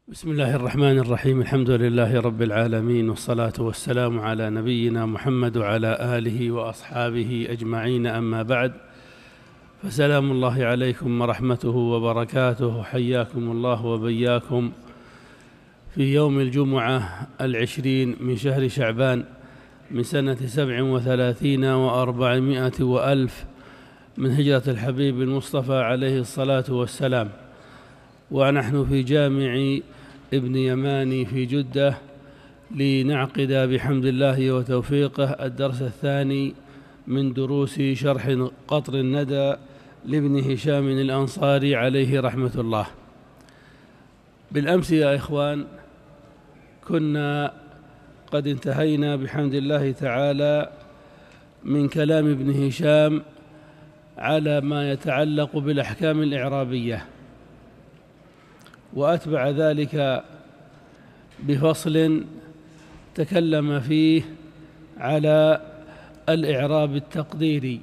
بسم الله الرحمن الرحيم. الحمد لله رب العالمين، والصلاة والسلام على نبينا محمد وعلى آله وأصحابه أجمعين، أما بعد، فسلام الله عليكم ورحمته وبركاته. حياكم الله وبياكم في يوم الجمعة 20 من شهر شعبان من سنة 37 و400 وألف من هجرة الحبيب المصطفى عليه الصلاة والسلام، ونحن في جامع ابن يماني في جدة لنعقد بحمد الله وتوفيقه الدرس الثاني من دروس شرح قطر الندى لابن هشام الأنصاري عليه رحمة الله. بالأمس يا إخوان كنا قد انتهينا بحمد الله تعالى من كلام ابن هشام على ما يتعلق بالأحكام الإعرابية، وأتبع ذلك بفصل تكلم فيه على الإعراب التقديري،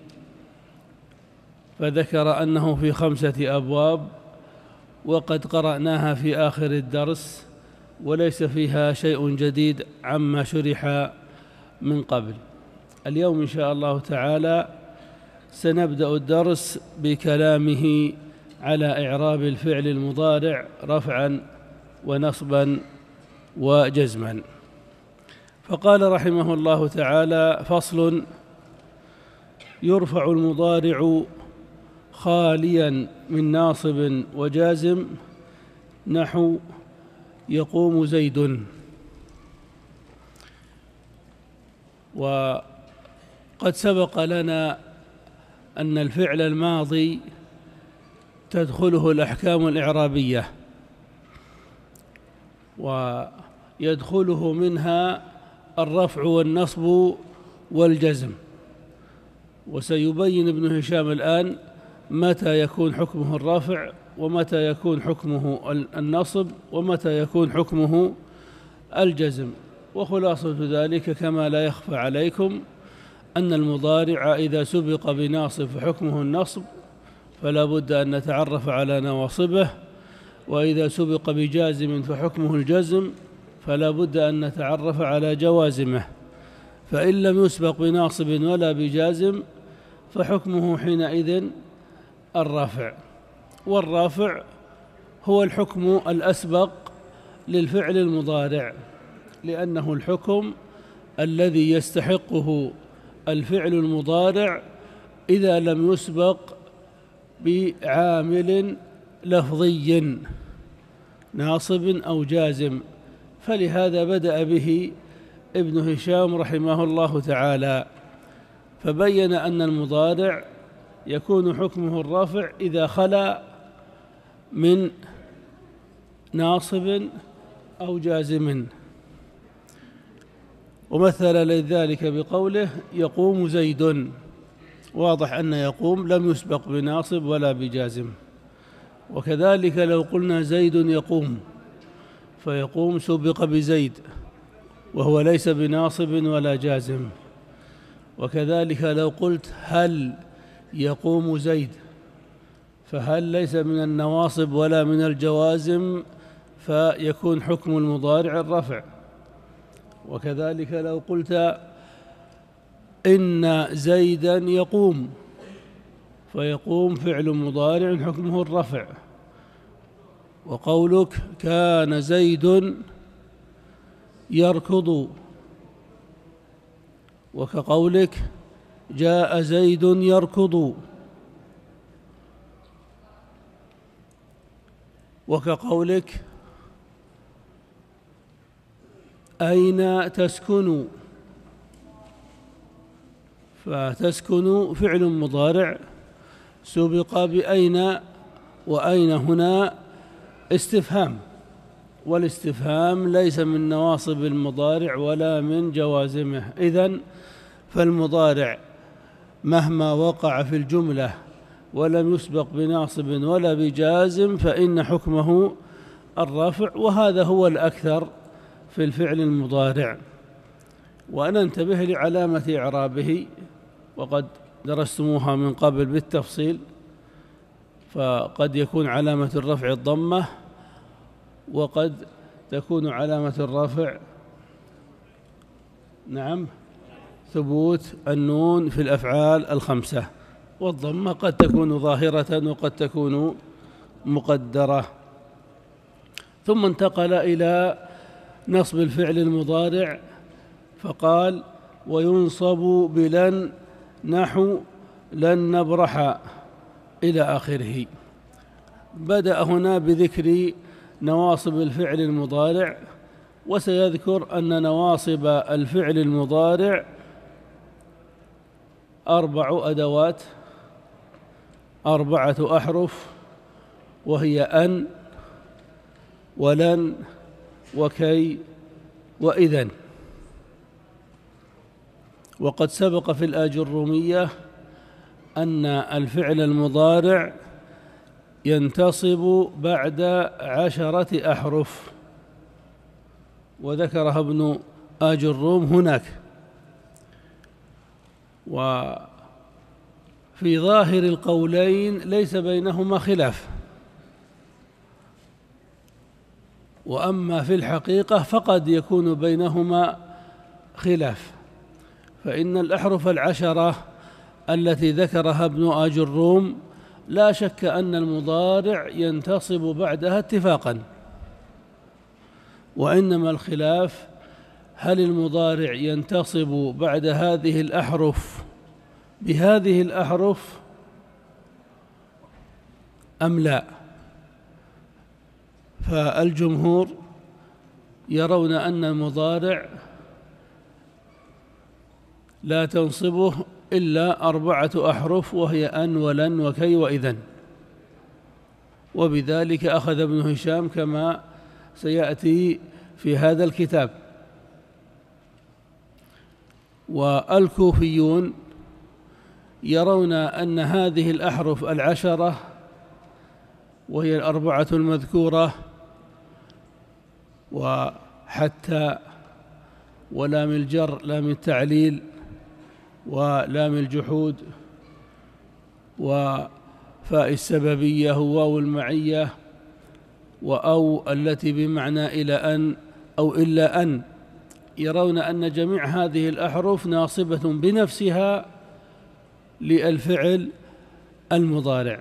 فذكر أنه في 5 أبواب، وقد قرأناها في آخر الدرس وليس فيها شيء جديد عما شرح من قبل. اليوم إن شاء الله تعالى سنبدأ الدرس بكلامه على إعراب الفعل المضارع رفعا ونصبا وجزما. فقال رحمه الله تعالى: فصل: يرفع المضارع خاليا من ناصب وجازم، نحو يقوم زيد. وقد سبق لنا أن الفعل الماضي تدخله الأحكام الإعرابية، ويدخله منها الرفع والنصب والجزم، وسيبين ابن هشام الآن متى يكون حكمه الرفع ومتى يكون حكمه النصب ومتى يكون حكمه الجزم. وخلاصة ذلك كما لا يخفى عليكم أن المضارع إذا سبق بناصب فحكمه النصب، فلا بد أن نتعرف على نواصبه، وإذا سبق بجازم فحكمه الجزم، فلا بد أن نتعرف على جوازمه. فإن لم يسبق بناصب ولا بجازم فحكمه حينئذ الرفع، والرافع هو الحكم الأسبق للفعل المضارع، لأنه الحكم الذي يستحقه الفعل المضارع إذا لم يسبق بعامل لفظي ناصب أو جازم. فلهذا بدأ به ابن هشام رحمه الله تعالى، فبين أن المضارع يكون حكمه الرفع إذا خلا من ناصب أو جازم، ومثل لذلك بقوله: يقوم زيد. واضح أن يقوم لم يسبق بناصب ولا بجازم. وكذلك لو قلنا زيد يقوم، فيقوم سبق بزيد وهو ليس بناصب ولا جازم. وكذلك لو قلت هل يقوم زيد، فهل ليس من النواصب ولا من الجوازم، فيكون حكم المضارع الرفع. وكذلك لو قلت إن زيدا يقوم، فيقوم فعل مضارع حكمه الرفع. وقولك كان زيد يركض، وكقولك جاء زيد يركض، وكقولك أين تسكن، فتسكن فعل مضارع سبق بأين، وأين هنا استفهام، والاستفهام ليس من نواصب المضارع ولا من جوازمه. إذن فالمضارع مهما وقع في الجملة ولم يسبق بناصب ولا بجازم فإن حكمه الرفع، وهذا هو الأكثر في الفعل المضارع. وننتبه لعلامة إعرابه، وقد درستموها من قبل بالتفصيل، فقد يكون علامة الرفع الضمة، وقد تكون علامة الرفع ثبوت النون في الأفعال الخمسة، والضمة قد تكون ظاهرة وقد تكون مقدرة. ثم انتقل إلى نصب الفعل المضارع فقال: وينصب بلن نحو لن نبرح إلى آخره. بدأ هنا بذكر نواصب الفعل المضارع، وسيذكر أن نواصب الفعل المضارع 4 أدوات، 4 أحرف، وهي أن ولن وكي وإذن. وقد سبق في الآجرومية أن الفعل المضارع ينتصب بعد 10 أحرف، وذكرها ابن آجروم هناك. وفي ظاهر القولين ليس بينهما خلاف، وأما في الحقيقة فقد يكون بينهما خلاف، فإن الأحرف 10 التي ذكرها ابن آجروم لا شك أن المضارع ينتصب بعدها اتفاقا، وإنما الخلاف هل المضارع ينتصب بعد هذه الأحرف بهذه الأحرف أم لا. فالجمهور يرون أن المضارع لا تنصبه إلا 4 أحرف، وهي أن ولن وكي وإذن، وبذلك أخذ ابن هشام كما سيأتي في هذا الكتاب. والكوفيون يرون أن هذه الأحرف 10 وهي 4 المذكورة، وحتى ولام الجر، لام التعليل، ولام الجحود، وفاء السببية وواو المعية، وأو التي بمعنى إلى أن أو إلا أن، يرون أن جميع هذه الأحرف ناصبة بنفسها للفعل المضارع.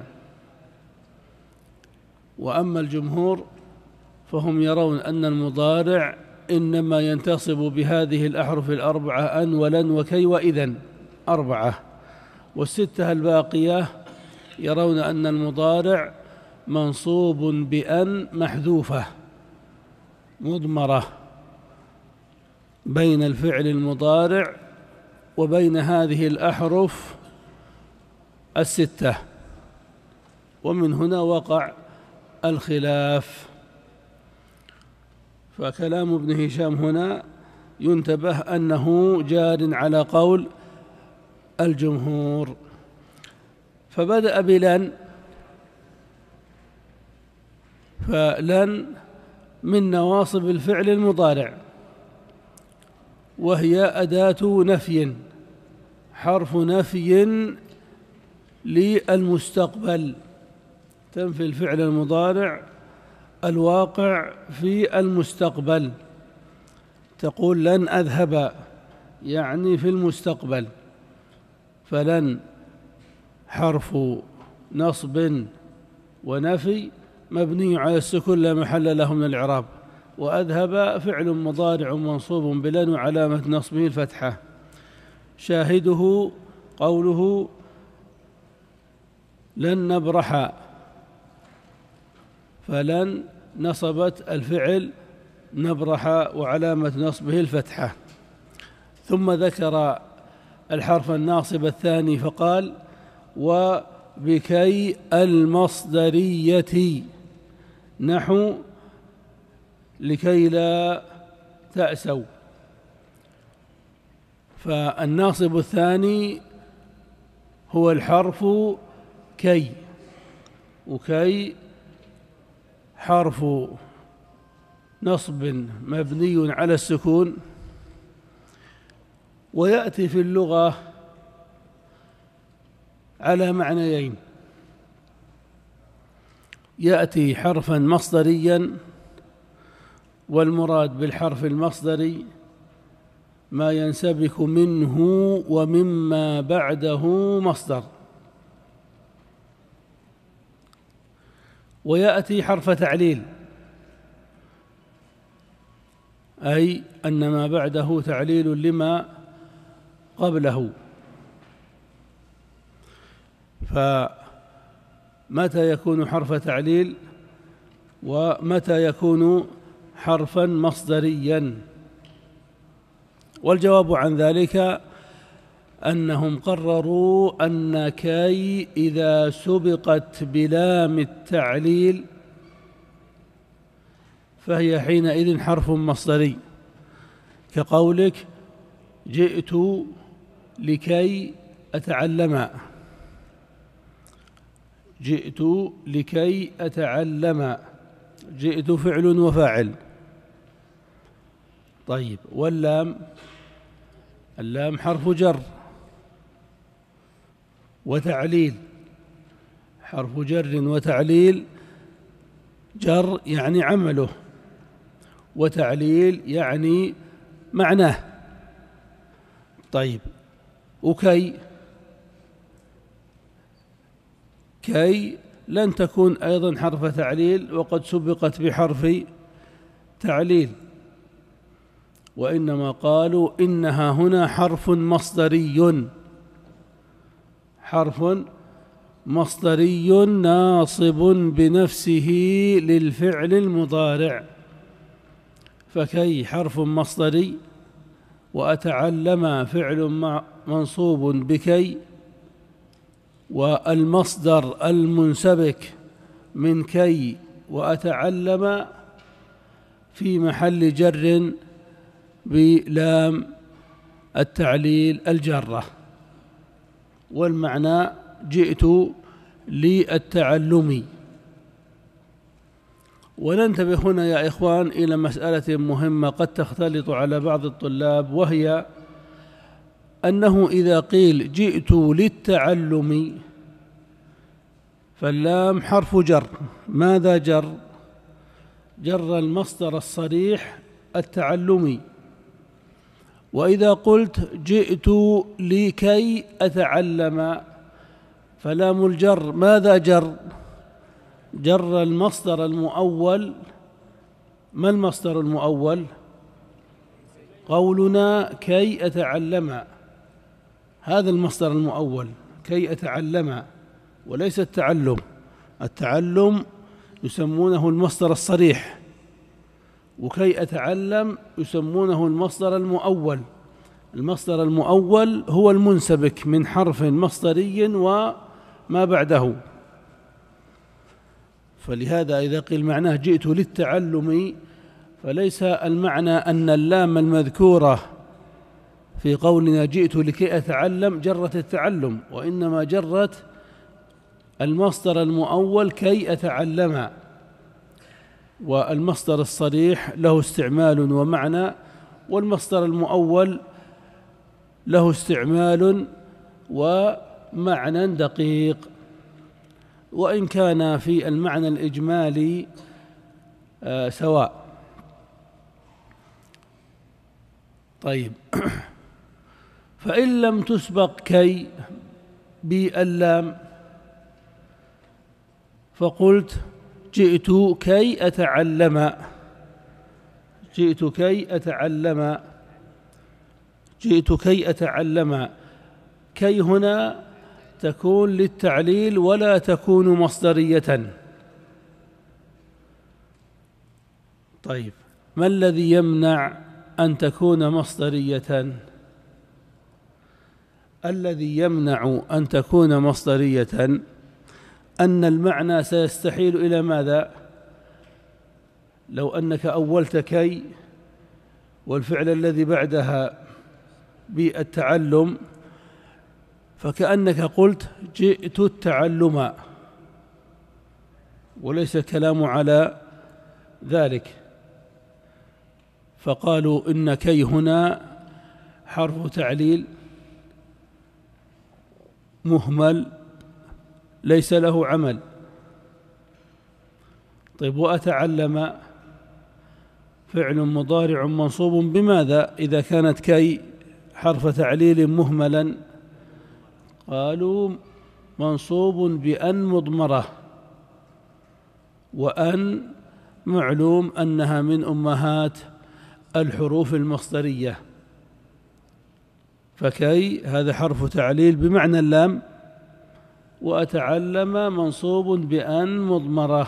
وأما الجمهور فهم يرون أن المضارع إنما ينتصب بهذه الأحرف 4 أن ولن وكي وإذن 4، وال6 الباقية يرون أن المضارع منصوب بأن محذوفة مضمرة بين الفعل المضارع وبين هذه الأحرف 6، ومن هنا وقع الخلاف. فكلام ابن هشام هنا ينتبه أنه جار على قول الجمهور. فبدأ بلن، فلن من نواصب الفعل المضارع، وهي أداة نفي، حرف نفي للمستقبل، تنفي الفعل المضارع الواقع في المستقبل. تقول لن أذهب، يعني في المستقبل، فلن حرف نصب ونفي مبني على السكون لا محل له من الإعراب، وأذهب فعل مضارع منصوب بلن وعلامة نصبه الفتحة. شاهده قوله لن نبرح، فلن نصبت الفعل نبرح وعلامة نصبه الفتحة. ثم ذكر الحرف الناصب الثاني فقال: وبكي المصدرية نحو لكي لا تأسوا. فالناصب الثاني هو الحرف كي، وكي حرف نصب مبني على السكون، ويأتي في اللغة على معنيين: يأتي حرفا مصدريا والمراد بالحرف المصدري ما ينسبك منه ومما بعده مصدر. ويأتي حرف تعليل، أي أن ما بعده تعليل لما قبله. فمتى يكون حرف تعليل ومتى يكون حرفا مصدريا؟ والجواب عن ذلك أنهم قرروا أن كي إذا سبقت بلام التعليل فهي حينئذ حرف مصدري، كقولك جئت لكي أتعلم، جئت لكي أتعلم، جئت فعل وفاعل. طيب، واللام؟ اللام حرف جر وتعليل، حرف جر وتعليل، جر يعني عمله، وتعليل يعني معناه. طيب، وكي؟ كي لن تكون أيضا حرف تعليل وقد سبقت بحرف تعليل، وإنما قالوا إنها هنا حرف مصدري، حرف مصدري ناصب بنفسه للفعل المضارع. فكي حرف مصدري، وأتعلم فعل منصوب بكي، والمصدر المنسبك من كي وأتعلم في محل جر بلام التعليل الجارة. والمعنى جئت للتعلم. وننتبه هنا يا إخوان إلى مسألة مهمة قد تختلط على بعض الطلاب، وهي أنه إذا قيل جئت للتعلم فاللام حرف جر. ماذا جر؟ جر المصدر الصريح التعلمي. وإذا قلت جئت لكي أتعلم فلام الجر ماذا جر؟ جر المصدر المؤول. ما المصدر المؤول؟ قولنا كي أتعلم، هذا المصدر المؤول، كي أتعلم، وليس التعلم. التعلم يسمونه المصدر الصريح، وكي أتعلم يسمونه المصدر المؤول. المصدر المؤول هو المنسبك من حرف مصدري وما بعده. فلهذا إذا قيل معناه جئت للتعلم فليس المعنى أن اللام المذكورة في قولنا جئت لكي أتعلم جرت التعلم، وإنما جرت المصدر المؤول كي أتعلم. والمصدر الصريح له استعمال ومعنى، والمصدر المؤول له استعمال ومعنى دقيق، وإن كان في المعنى الإجمالي سواء. طيب، فإن لم تسبق كي باللام فقلت جئت كي أتعلم، جئت كي أتعلم، جئت كي أتعلم. كي هنا تكون للتعليل ولا تكون مصدرية. طيب، ما الذي يمنع أن تكون مصدرية؟ الذي يمنع أن تكون مصدرية أن المعنى سيستحيل إلى ماذا؟ لو أنك أولت كي والفعل الذي بعدها بالتعلم فكأنك قلت جئت التعلم، وليس الكلام على ذلك. فقالوا إن كي هنا حرف تعليل مهمل ليس له عمل. طيب، وأتعلم فعل مضارع منصوب بماذا إذا كانت كي حرف تعليل مهملا؟ قالوا منصوب بأن مضمرة، وأن معلوم أنها من أمهات الحروف المصدرية، فكي هذا حرف تعليل بمعنى اللام، وأتعلم منصوب بأن مضمرة،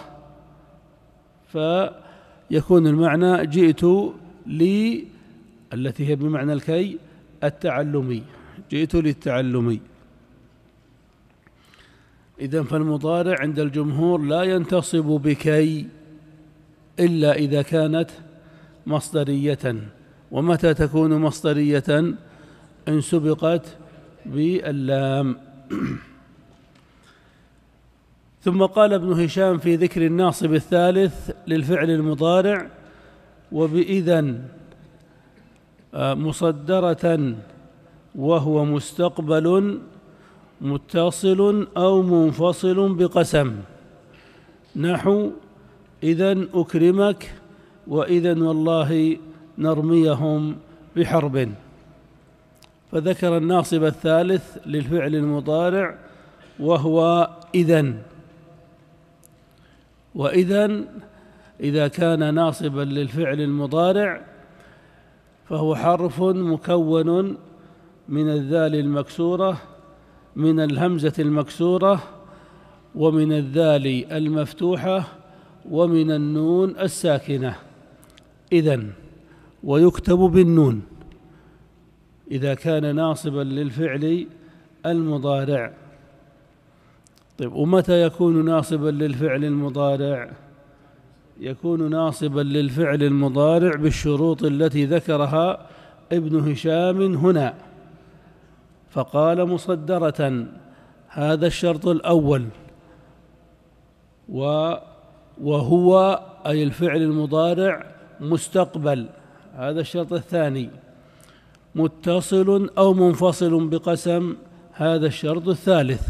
فيكون المعنى جئت لي التي هي بمعنى الكي التعلمي، جئت للتعلمي. إذن فالمضارع عند الجمهور لا ينتصب بكي إلا إذا كانت مصدرية. ومتى تكون مصدرية؟ إن سبقت باللام. ثم قال ابن هشام في ذكر الناصب الثالث للفعل المضارع: وبإذن مصدرة وهو مستقبل متصل أو منفصل بقسم، نحو إذن أكرمك وإذن والله نرميهم بحرب. فذكر الناصب الثالث للفعل المضارع وهو إذن. وإذن إذا كان ناصبا للفعل المضارع فهو حرف مكون من الذال المكسورة، من الهمزة المكسورة، ومن الذال المفتوحة، ومن النون الساكنة. إذن ويكتب بالنون إذا كان ناصبا للفعل المضارع. طيب، ومتى يكون ناصبا للفعل المضارع؟ يكون ناصبا للفعل المضارع بالشروط التي ذكرها ابن هشام هنا، فقال مصدرة، هذا الشرط الأول، وهو أي الفعل المضارع مستقبل، هذا الشرط الثاني، متصل أو منفصل بقسم، هذا الشرط الثالث.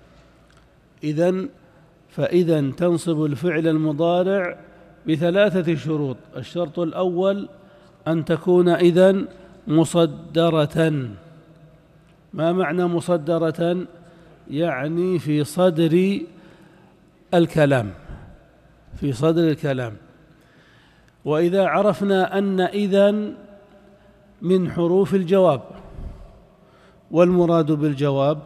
فإذن تنصب الفعل المضارع بثلاثة شروط: الشرط الأول أن تكون إذن مصدرة. ما معنى مصدرة؟ يعني في صدر الكلام، في صدر الكلام. وإذا عرفنا أن إذن من حروف الجواب، والمراد بالجواب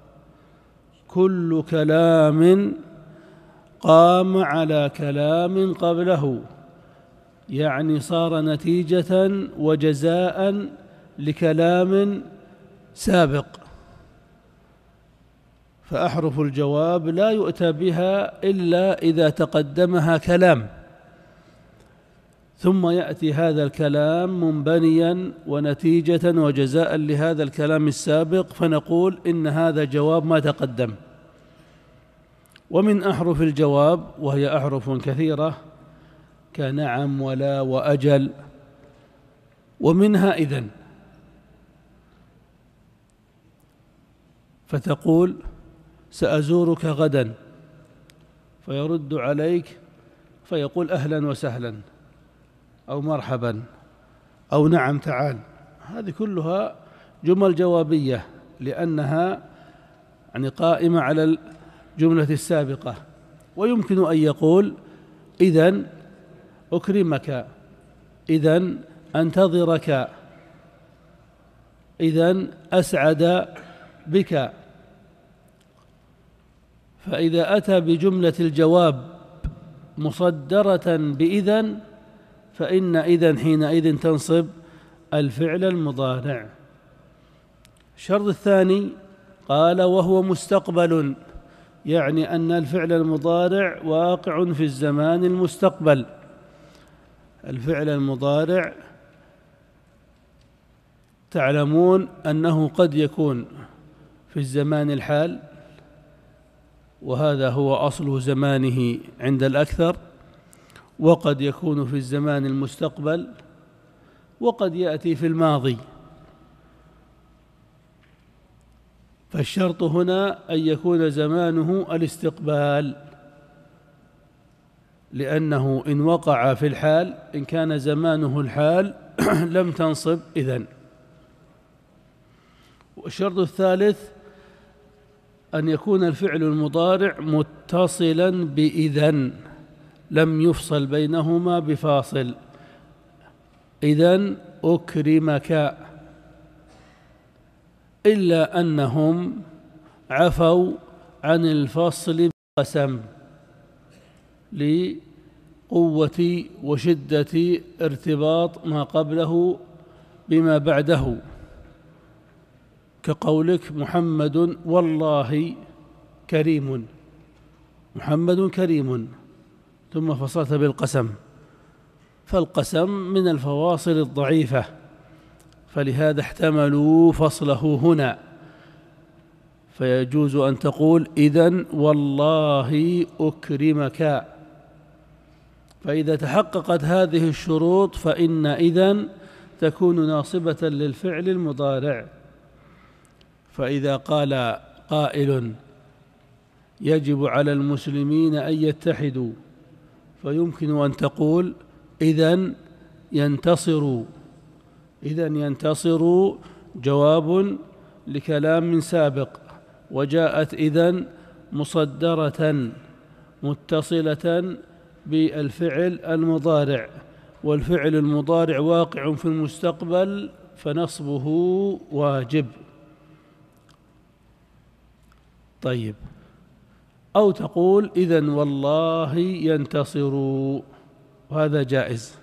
كل كلام قام على كلام قبله، يعني صار نتيجة وجزاء لكلام سابق. فأحرف الجواب لا يؤتى بها إلا إذا تقدمها كلام، ثم يأتي هذا الكلام منبنيا ونتيجة وجزاء لهذا الكلام السابق، فنقول إن هذا جواب ما تقدم. ومن أحرف الجواب، وهي أحرف كثيرة كنعم ولا وأجل، ومنها إذن، فتقول سأزورك غدا، فيرد عليك فيقول أهلا وسهلا، أو مرحبا، أو نعم تعال. هذه كلها جمل جوابية لأنها يعني قائمة على الجملة السابقة. ويمكن أن يقول إذن أكرمك، إذن أنتظرك، إذن أسعد بك. فإذا أتى بجملة الجواب مصدرة بإذن، فإن إذن حينئذ تنصب الفعل المضارع. الشرط الثاني قال وهو مستقبل، يعني أن الفعل المضارع واقع في الزمان المستقبل. الفعل المضارع تعلمون أنه قد يكون في الزمان الحال، وهذا هو أصل زمانه عند الأكثر، وقد يكون في الزمان المستقبل، وقد يأتي في الماضي. فالشرط هنا أن يكون زمانه الاستقبال. لأنه إن وقع في الحال إن كان زمانه الحال لم تنصب إذن. والشرط الثالث أن يكون الفعل المضارع متصلا بإذن لم يفصل بينهما بفاصل. إذن أكرمك، إلا أنهم عفوا عن الفصل بالقسم لقوة وشدة ارتباط ما قبله بما بعده، كقولك محمد والله كريم، محمد كريم، ثم فصلت بالقسم، فالقسم من الفواصل الضعيفة، فلهذا احتملوا فصله هنا، فيجوز أن تقول إذن والله أكرمك. فإذا تحققت هذه الشروط فإن إذن تكون ناصبة للفعل المضارع. فإذا قال قائل يجب على المسلمين أن يتحدوا، فيمكن أن تقول إذن ينتصروا. إذن ينتصروا جواب لكلام سابق، وجاءت إذن مصدرة متصلة بالفعل المضارع، والفعل المضارع واقع في المستقبل فنصبه واجب. طيب، أو تقول إذن والله ينتصروا، وهذا جائز.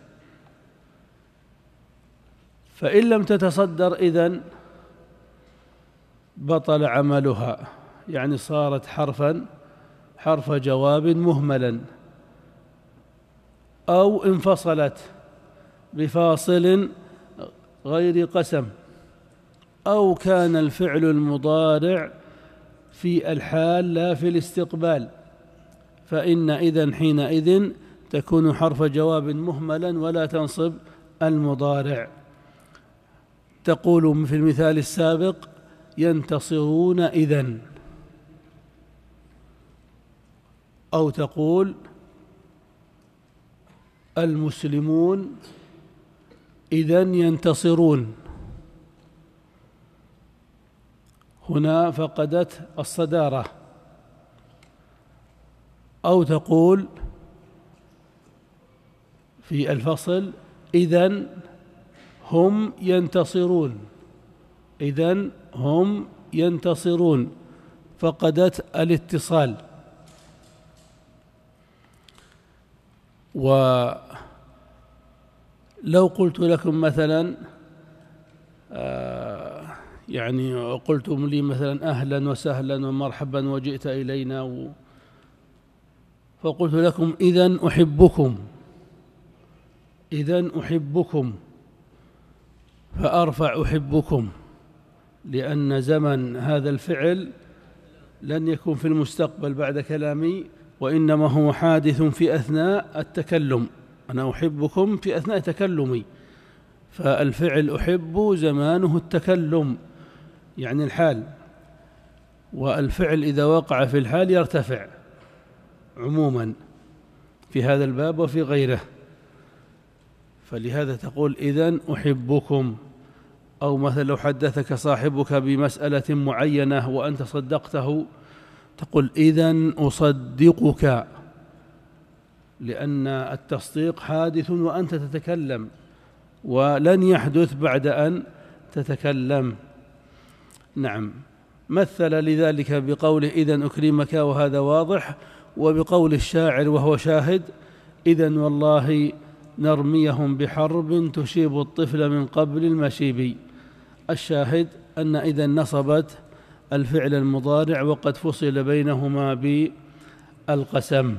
فإن لم تتصدر إذن بطل عملها، يعني صارت حرف جواب مهملا، أو انفصلت بفاصل غير قسم، أو كان الفعل المضارع في الحال لا في الاستقبال، فإن إذن حينئذ تكون حرف جواب مهملا ولا تنصب المضارع. تقول في المثال السابق ينتصرون إذن، أو تقول المسلمون إذن ينتصرون، هنا فقدت الصدارة. أو تقول في الفصل إذن هم ينتصرون، إذن هم ينتصرون، فقدت الاتصال. ولو قلت لكم مثلا يعني قلتم لي مثلا أهلا وسهلا ومرحبا وجئت إلينا، فقلت لكم إذن أحبكم، إذن أحبكم، فأرفع أحبكم، لأن زمن هذا الفعل لن يكون في المستقبل بعد كلامي، وإنما هو حادث في أثناء التكلم، أنا أحبكم في أثناء تكلمي، فالفعل أحب زمانه التكلم يعني الحال، والفعل إذا وقع في الحال يرتفع عموما في هذا الباب وفي غيره، فلهذا تقول إذن أحبكم. أو مثلا لو حدثك صاحبك بمسألة معينة وأنت صدقته تقول إذن أصدقك، لأن التصديق حادث وأنت تتكلم، ولن يحدث بعد أن تتكلم. نعم، مثل لذلك بقوله إذن أكرمك، وهذا واضح، وبقول الشاعر وهو شاهد إذن والله نرميهم بحرب تشيب الطفل من قبل المشيب. الشاهد أن إذن نصبت الفعل المضارع وقد فصل بينهما بالقسم.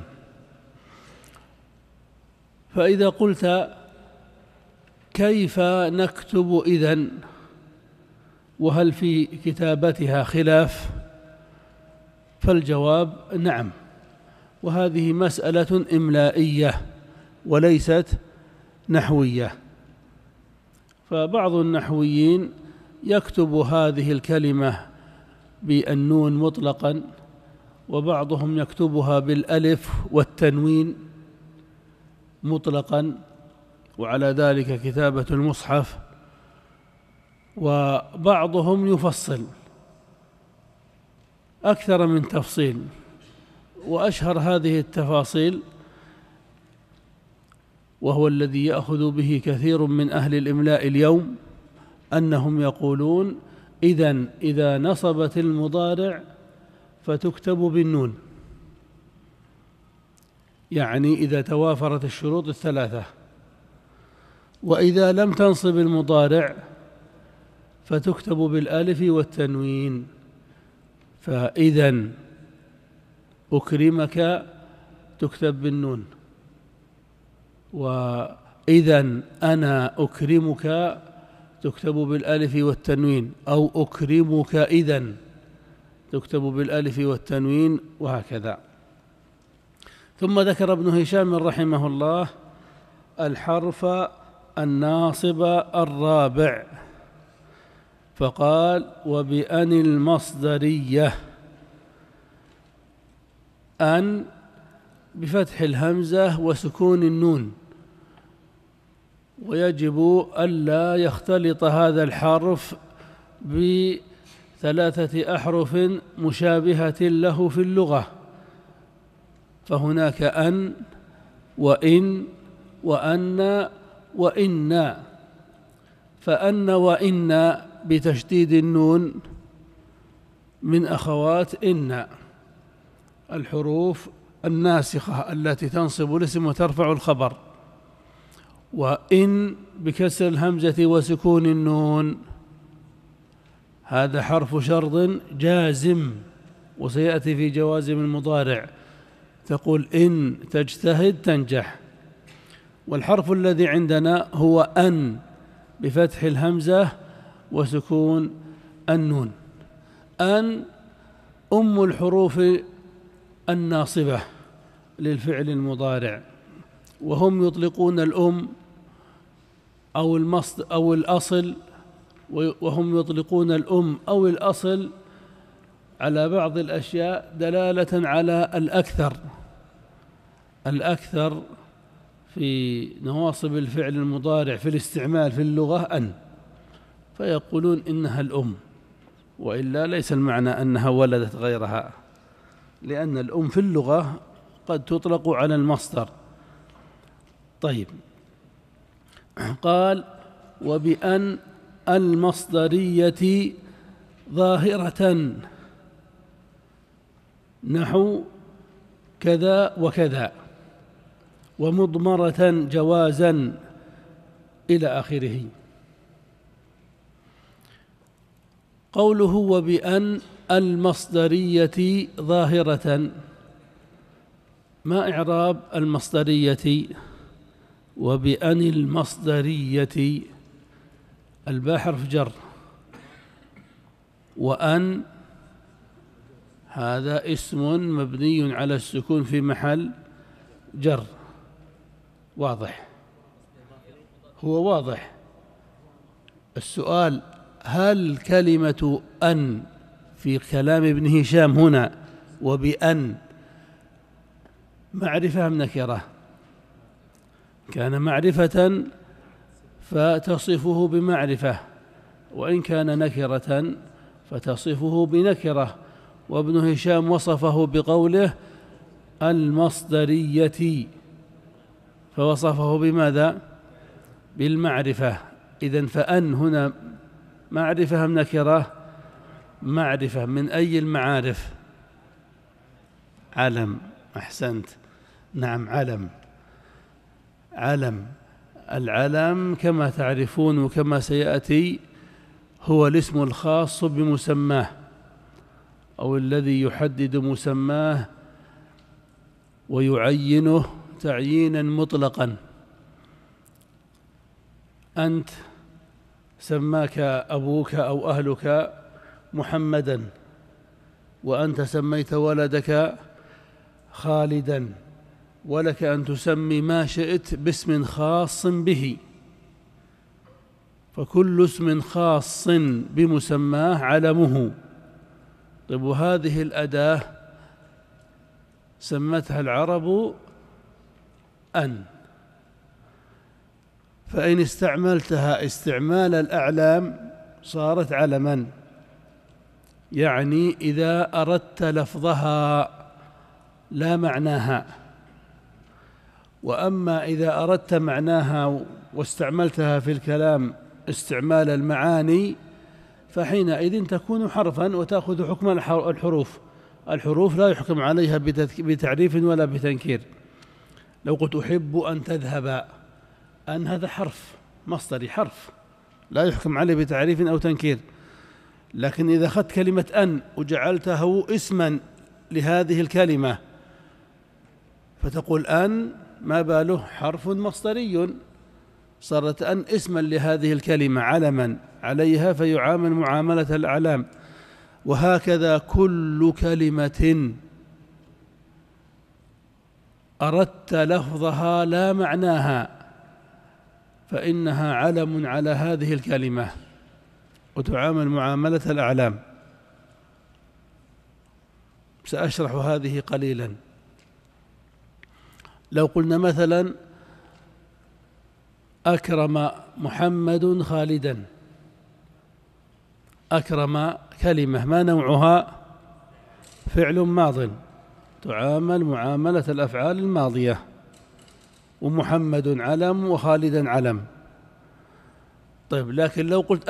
فإذا قلت كيف نكتب إذن وهل في كتابتها خلاف؟ فالجواب نعم، وهذه مسألة إملائية وليست نحوية. فبعض النحويين يكتب هذه الكلمة بالنون مطلقا، وبعضهم يكتبها بالألف والتنوين، مطلقا، وعلى ذلك كتابة المصحف. وبعضهم يفصل أكثر من تفصيل، وأشهر هذه التفاصيل وهو الذي يأخذ به كثير من أهل الإملاء اليوم، أنهم يقولون إذا نصبت المضارع فتكتب بالنون، يعني إذا توافرت الشروط الثلاثة. وإذا لم تنصب المضارع فتكتب بالألف والتنوين. فإذا أكرمك تكتب بالنون، وإذا أنا أكرمك تكتب بالألف والتنوين، أو أكرمك إذن تكتب بالألف والتنوين، وهكذا. ثم ذكر ابن هشام رحمه الله الحرف الناصب الرابع، فقال: وبأن المصدرية، أن بفتح الهمزة وسكون النون، ويجب ألا يختلط هذا الحرف بثلاثة أحرف مشابهة له في اللغة، فهناك أن وإن وأن وإن. فأن وإن بتشديد النون من أخوات إن، الحروف الناسخة التي تنصب الاسم وترفع الخبر. وإن بكسر الهمزة وسكون النون، هذا حرف شرط جازم، وسيأتي في جوازم المضارع، تقول إن تجتهد تنجح. والحرف الذي عندنا هو أن بفتح الهمزة وسكون النون. أن أم الحروف الناصبة للفعل المضارع، وهم يطلقون الأم أو المصدر أو الأصل، وهم يطلقون الأم أو الأصل على بعض الأشياء دلالة على الأكثر في نواصب الفعل المضارع في الاستعمال في اللغة أن، فيقولون إنها الأم، وإلا ليس المعنى أنها ولدت غيرها، لأن الأم في اللغة قد تطلق على المصدر. طيب، قال: وبأن المصدرية ظاهرة، نحو كذا وكذا، ومضمرة جوازا، إلى آخره. قوله وبأن المصدرية ظاهرة، ما إعراب المصدرية؟ وبأن المصدرية، الباء حرف جر، وأن هذا اسم مبني على السكون في محل جر. واضح؟ هو واضح. السؤال: هل كلمة أن في كلام ابن هشام هنا وبأن معرفة أم نكرة؟ كان معرفة فتصفه بمعرفة، وإن كان نكرة فتصفه بنكرة. وابن هشام وصفه بقوله المصدرية، فوصفه بماذا؟ بالمعرفة. إذن فأن هنا معرفة أم نكرة؟ معرفة. من أي المعارف؟ علم. أحسنت، نعم، علم. العلم كما تعرفون وكما سيأتي هو الاسم الخاص بمسماه، أو الذي يحدد مسماه ويعينه تعيينا مطلقا. أنت سماك أبوك أو أهلك محمدا، وأنت سميت ولدك خالدا، ولك أن تسمي ما شئت باسم خاص به، فكل اسم خاص بمسماه علمه. طيب، وهذه الأداة سمتها العرب أن، فإن استعملتها استعمال الأعلام صارت علما، يعني إذا أردت لفظها لا معناها. وأما إذا أردت معناها واستعملتها في الكلام استعمال المعاني فحينئذ تكون حرفا وتأخذ حكم الحروف. الحروف لا يحكم عليها بتعريف ولا بتنكير. لو قلت أحب أن تذهب، أن هذا حرف مصدري، حرف لا يحكم عليه بتعريف أو تنكير. لكن إذا أخذت كلمة أن وجعلته اسما لهذه الكلمة فتقول أن ما باله حرف مصدري، صارت أن اسما لهذه الكلمة علما عليها فيعامل معاملة الأعلام. وهكذا كل كلمة أردت لفظها لا معناها فإنها علم على هذه الكلمة وتعامل معاملة الأعلام. سأشرح هذه قليلا. لو قلنا مثلا أكرم محمد خالدا، أكرم كلمة ما نوعها؟ فعل ماض تعامل معاملة الأفعال الماضية، ومحمد علم وخالدا علم. طيب لكن لو قلت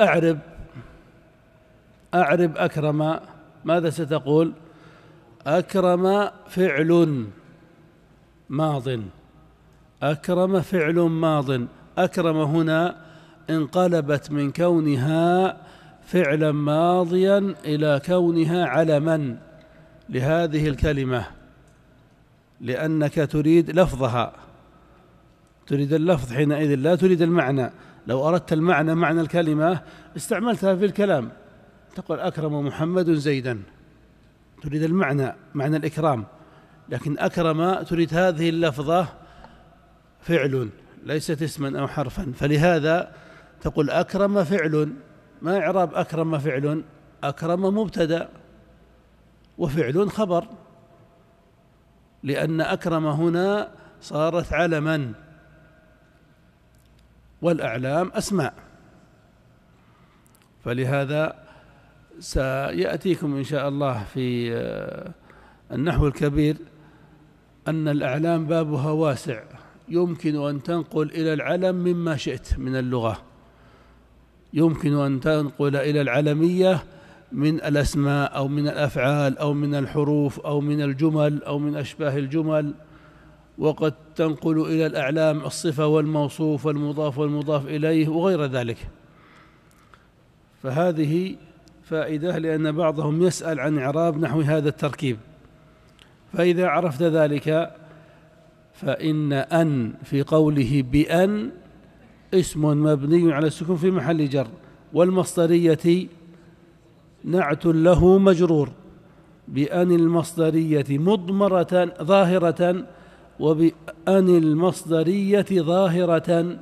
أعرب أكرم، ماذا ستقول؟ أكرم فعل ماض، أكرم فعل ماض. أكرم هنا انقلبت من كونها فعلا ماضيا إلى كونها علما لهذه الكلمة، لأنك تريد لفظها، تريد اللفظ حينئذ لا تريد المعنى. لو أردت المعنى معنى الكلمة استعملتها في الكلام، تقول أكرم محمد زيدا، تريد المعنى معنى الإكرام. لكن أكرم تريد هذه اللفظة فعل ليست اسما أو حرفا، فلهذا تقول أكرم فعل. ما إعراب أكرم فعل؟ أكرم مبتدأ وفعل خبر، لأن أكرم هنا صارت علما والأعلام أسماء. فلهذا سيأتيكم إن شاء الله في النحو الكبير أن الأعلام بابها واسع، يمكن أن تنقل إلى العلم مما شئت من اللغة، يمكن أن تنقل إلى العلمية من الأسماء أو من الأفعال أو من الحروف أو من الجمل أو من أشباه الجمل، وقد تنقل إلى الأعلام الصفة والموصوف والمضاف والمضاف إليه وغير ذلك. فهذه فائدة، لأن بعضهم يسأل عن إعراب نحو هذا التركيب. فإذا عرفت ذلك فإن أن في قوله بأن اسم مبني على السكون في محل جر، والمصدرية نعت له مجرور، بأن المصدرية مضمرة ظاهرة، وبأن المصدرية ظاهرة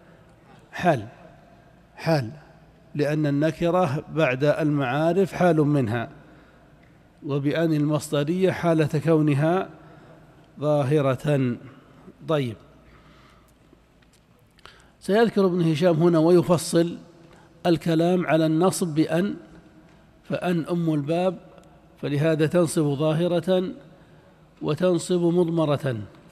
حال لأن النكرة بعد المعارف حال منها، وبأن المصدرية حالة كونها ظاهرة. طيب، سيذكر ابن هشام هنا ويفصل الكلام على النصب بأن، فأن أم الباب، فلهذا تنصب ظاهرة وتنصب مضمرة.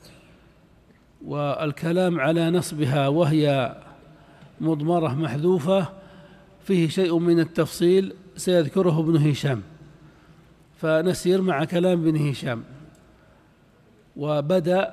والكلام على نصبها وهي مضمرة محذوفة فيه شيء من التفصيل سيذكره ابن هشام، فنسير مع كلام ابن هشام. وبدأ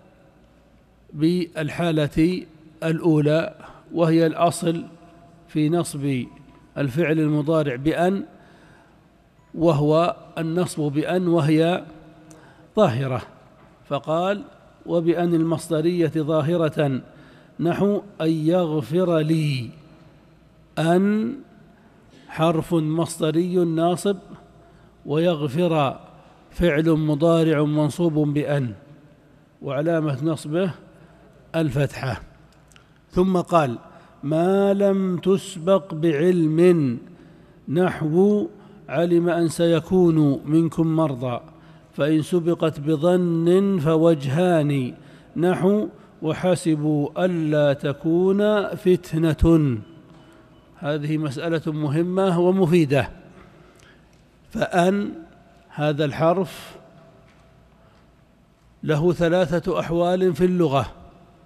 بالحالة الأولى وهي الأصل في نصب الفعل المضارع بأن، وهو النصب بأن وهي ظاهرة. فقال وبأن المصدرية ظاهرة نحو أن يغفر لي. أن حرف مصدري ناصب، ويغفر فعل مضارع منصوب بأن، وعلامة نصبه الفتحة. ثم قال ما لم تسبق بعلم نحو علم أن سيكون منكم مرضى، فإن سبقت بظن فوجهان نحو وحسبوا ألا تكون فتنة. هذه مسألة مهمة ومفيدة. فأن هذا الحرف له 3 أحوال في اللغة.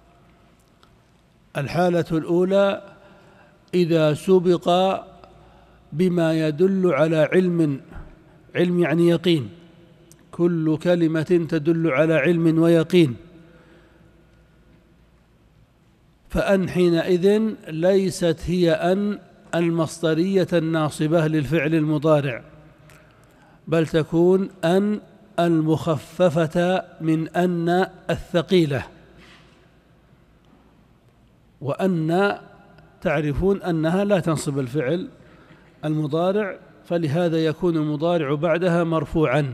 الحالة الأولى إذا سبق بما يدل على علم يعني يقين، كل كلمة تدل على علم ويقين، فأن حينئذ ليست هي أن المصدرية الناصبة للفعل المضارع، بل تكون أن المخففة من أن الثقيلة. وأن تعرفون أنها لا تنصب الفعل المضارع، فلهذا يكون المضارع بعدها مرفوعا،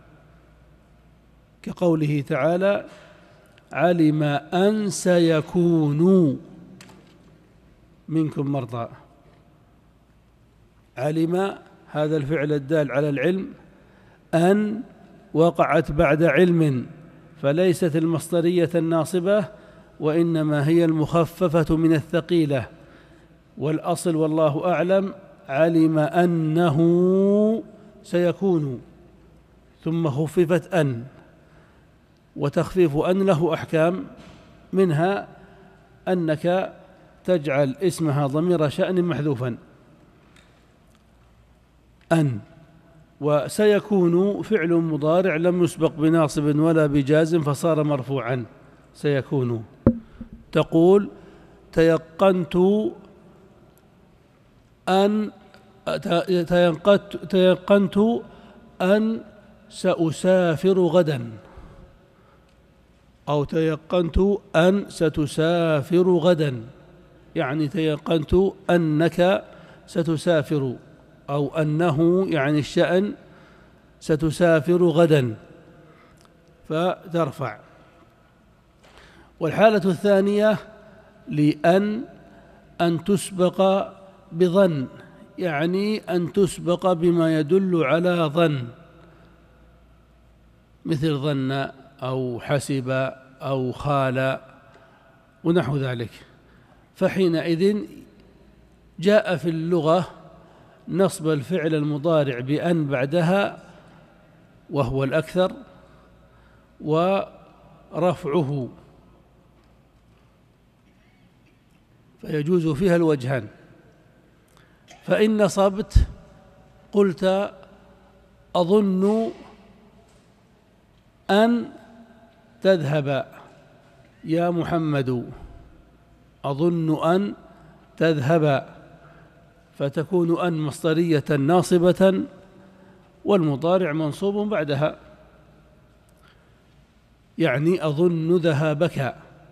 كقوله تعالى: علم أن سيكون منكم مرضى. علم هذا الفعل الدال على العلم، أن وقعت بعد علم، فليست المصدرية الناصبة، وإنما هي المخففة من الثقيلة. والأصل والله أعلم علم أنه سيكون، ثم خففت أن، وتخفيف أن له أحكام، منها أنك تجعل اسمها ضمير شأن محذوفا أن. وسيكون فعل مضارع لم يسبق بناصب ولا بجازم فصار مرفوعا. سيكون تقول: تيقنت أن سأسافر غدا، أو تيقنت أن ستسافر غدا، يعني تيقنت أنك ستسافر، أو أنه يعني الشأن ستسافر غدا، فترفع. والحالة الثانية أن تسبق بظن، يعني أن تسبق بما يدل على ظن، مثل ظن أو حسب أو خال ونحو ذلك. فحينئذ جاء في اللغة نصب الفعل المضارع بأن بعدها، وهو الأكثر، ورفعه، فيجوز فيها الوجهان. فإن نصبت قلت: أظن أن تذهب يا محمد، أظن أن تذهب، فتكون أن مصدرية ناصبة والمضارع منصوب بعدها، يعني أظن ذهابك.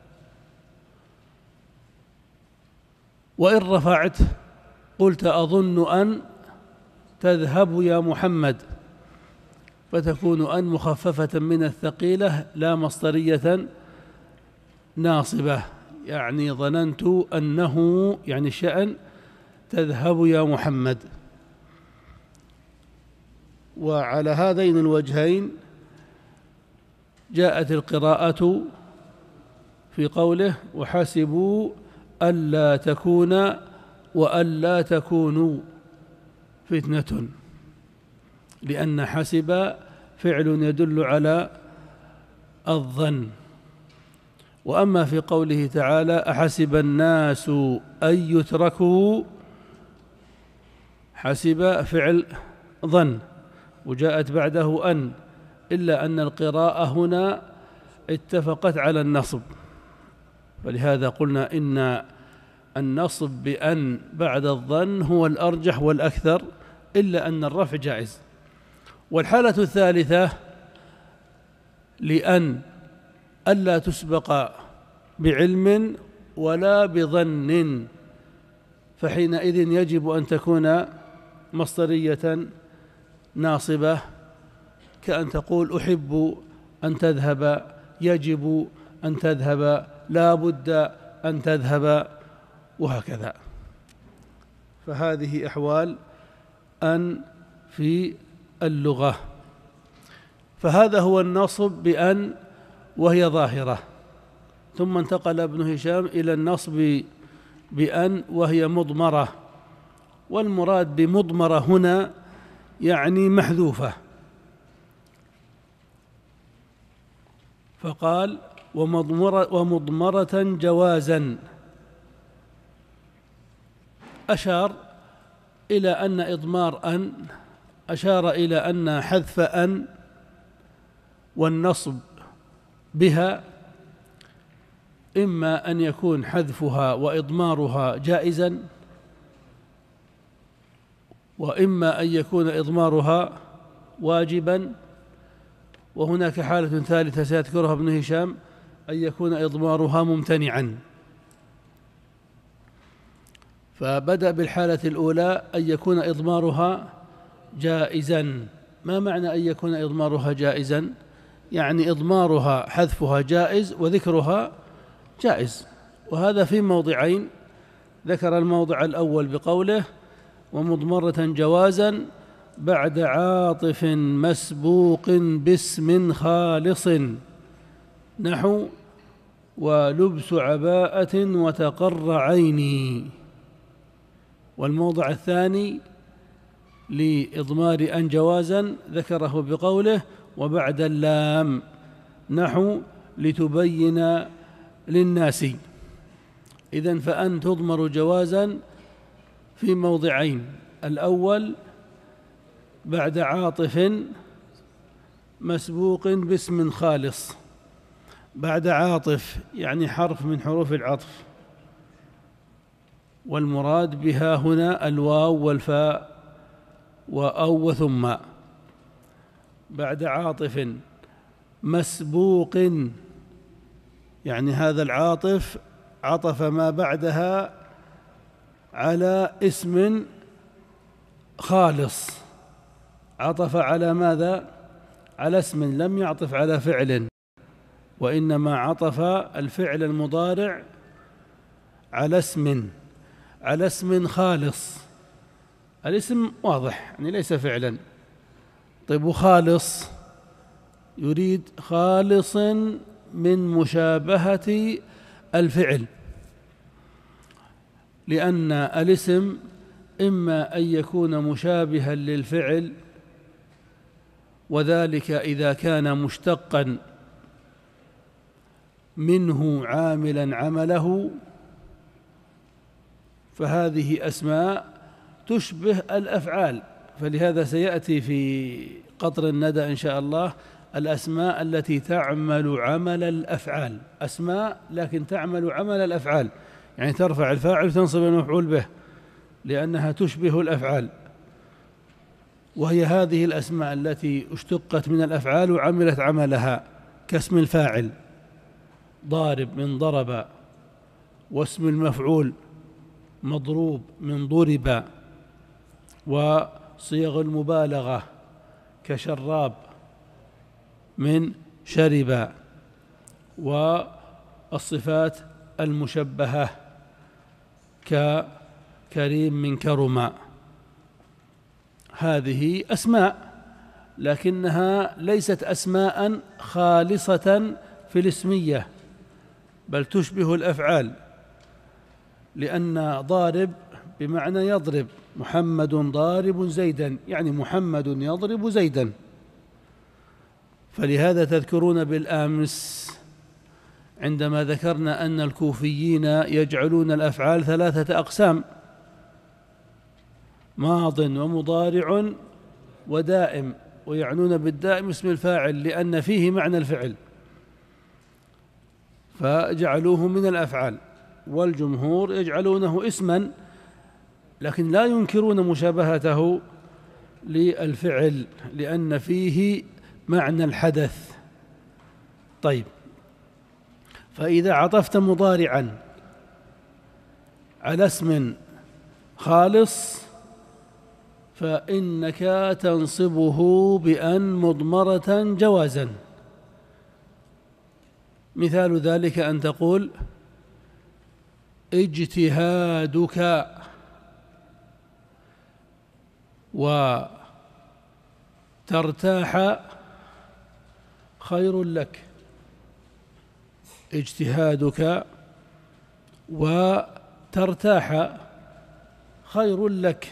وإن رفعت قلت: أظن أن تذهب يا محمد، فتكون أن مخففة من الثقيلة لا مصدرية ناصبة، يعني ظننت أنه يعني الشأن تذهب يا محمد. وعلى هذين الوجهين جاءت القراءة في قوله: وحسبوا ألا تكون وألا تكونوا فتنة، لأن حسب فعل يدل على الظن. وأما في قوله تعالى: أحسب الناس أن يتركوا، حسب فعل ظن وجاءت بعده أن، إلا أن القراءة هنا اتفقت على النصب، فلهذا قلنا إن النصب بأن بعد الظن هو الأرجح والأكثر، إلا أن الرفع جائز. والحالة الثالثة لأن ألا تسبق بعلم ولا بظن، فحينئذ يجب أن تكون مصدرية ناصبة، كأن تقول: أحب أن تذهب، يجب أن تذهب، لا بد أن تذهب، وهكذا. فهذه أحوال أن في اللغة. فهذا هو النصب بأن وهي ظاهرة، ثم انتقل ابن هشام إلى النصب بأن وهي مضمرة، والمراد بمضمرة هنا يعني محذوفة، فقال ومضمرة جوازا. أشار إلى أن إضمار أن، أشار إلى أن حذف أن والنصب بها إما أن يكون حذفها وإضمارها جائزا، وإما أن يكون إضمارها واجبا، وهناك حالة ثالثة سيذكرها ابن هشام، أن يكون إضمارها ممتنعا. فبدأ بالحالة الأولى أن يكون إضمارها جائزا. ما معنى أن يكون إضمارها جائزا؟ يعني إضمارها حذفها جائز وذكرها جائز، وهذا في موضعين. ذكر الموضع الأول بقوله ومضمرة جوازا بعد عاطف مسبوق باسم خالص، نحو ولبس عباءة وتقر عيني. والموضع الثاني لإضمار أن جوازا ذكره بقوله وبعد اللام، نحو لتبين للناس. إذن فأن تضمر جوازا في موضعين: الأول بعد عاطف مسبوق باسم خالص، بعد عاطف يعني حرف من حروف العطف، والمراد بها هنا الواو والفاء وأو وثم. بعد عاطف مسبوق يعني هذا العاطف عطف ما بعدها على اسم خالص، عطف على ماذا؟ على اسم، لم يعطف على فعل، وإنما عطف الفعل المضارع على اسم خالص. الاسم واضح يعني ليس فعلا. طيب وخالص يريد خالص من مشابهة الفعل، لأن الاسم إما أن يكون مشابها للفعل، وذلك إذا كان مشتقا منه عاملا عمله، فهذه أسماء تشبه الأفعال. فلهذا سيأتي في قطر الندى إن شاء الله الأسماء التي تعمل عمل الأفعال، أسماء لكن تعمل عمل الأفعال، يعني ترفع الفاعل وتنصب المفعول به لأنها تشبه الأفعال. وهي هذه الأسماء التي اشتقت من الأفعال وعملت عملها، كاسم الفاعل ضارب من ضرب، واسم المفعول مضروب من ضرب، وصيغ المبالغة كشراب من شرب، والصفات المشبهة ككريم من كرم. هذه أسماء لكنها ليست أسماء خالصة في الاسمية، بل تشبه الأفعال، لأن ضارب بمعنى يضرب، محمد ضارب زيدا، يعني محمد يضرب زيدا. فلهذا تذكرون بالأمس عندما ذكرنا أن الكوفيين يجعلون الأفعال 3 أقسام: ماض ومضارع ودائم، ويعنون بالدائم اسم الفاعل لأن فيه معنى الفعل، فجعلوه من الأفعال. والجمهور يجعلونه اسما لكن لا ينكرون مشابهته للفعل لأن فيه معنى الحدث. طيب، فإذا عطفت مضارعا على اسم خالص فإنك تنصبه بأن مضمرة جوازا. مثال ذلك أن تقول اجتهادك وترتاح خير لك. اجتهادك وترتاح خير لك.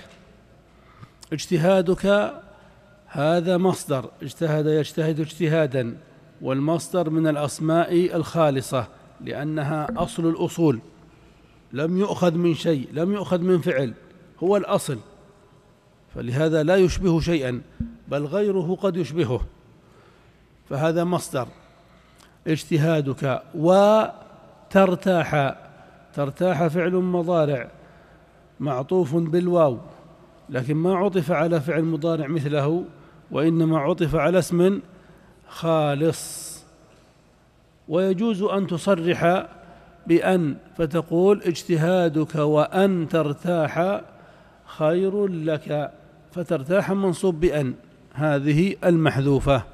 اجتهادك هذا مصدر، اجتهد يجتهد اجتهادا، والمصدر من الأسماء الخالصة لأنها أصل الأصول، لم يؤخذ من شيء، لم يؤخذ من فعل، هو الأصل، فلهذا لا يشبه شيئا بل غيره قد يشبهه، فهذا مصدر. اجتهادك وترتاح، ترتاح فعل مضارع معطوف بالواو، لكن ما عطف على فعل مضارع مثله، وإنما عطف على اسم خالص. ويجوز أن تصرح بأن، فتقول اجتهادك وأن ترتاح خير لك، فترتاح منصوب بأن، هذه المحذوفة.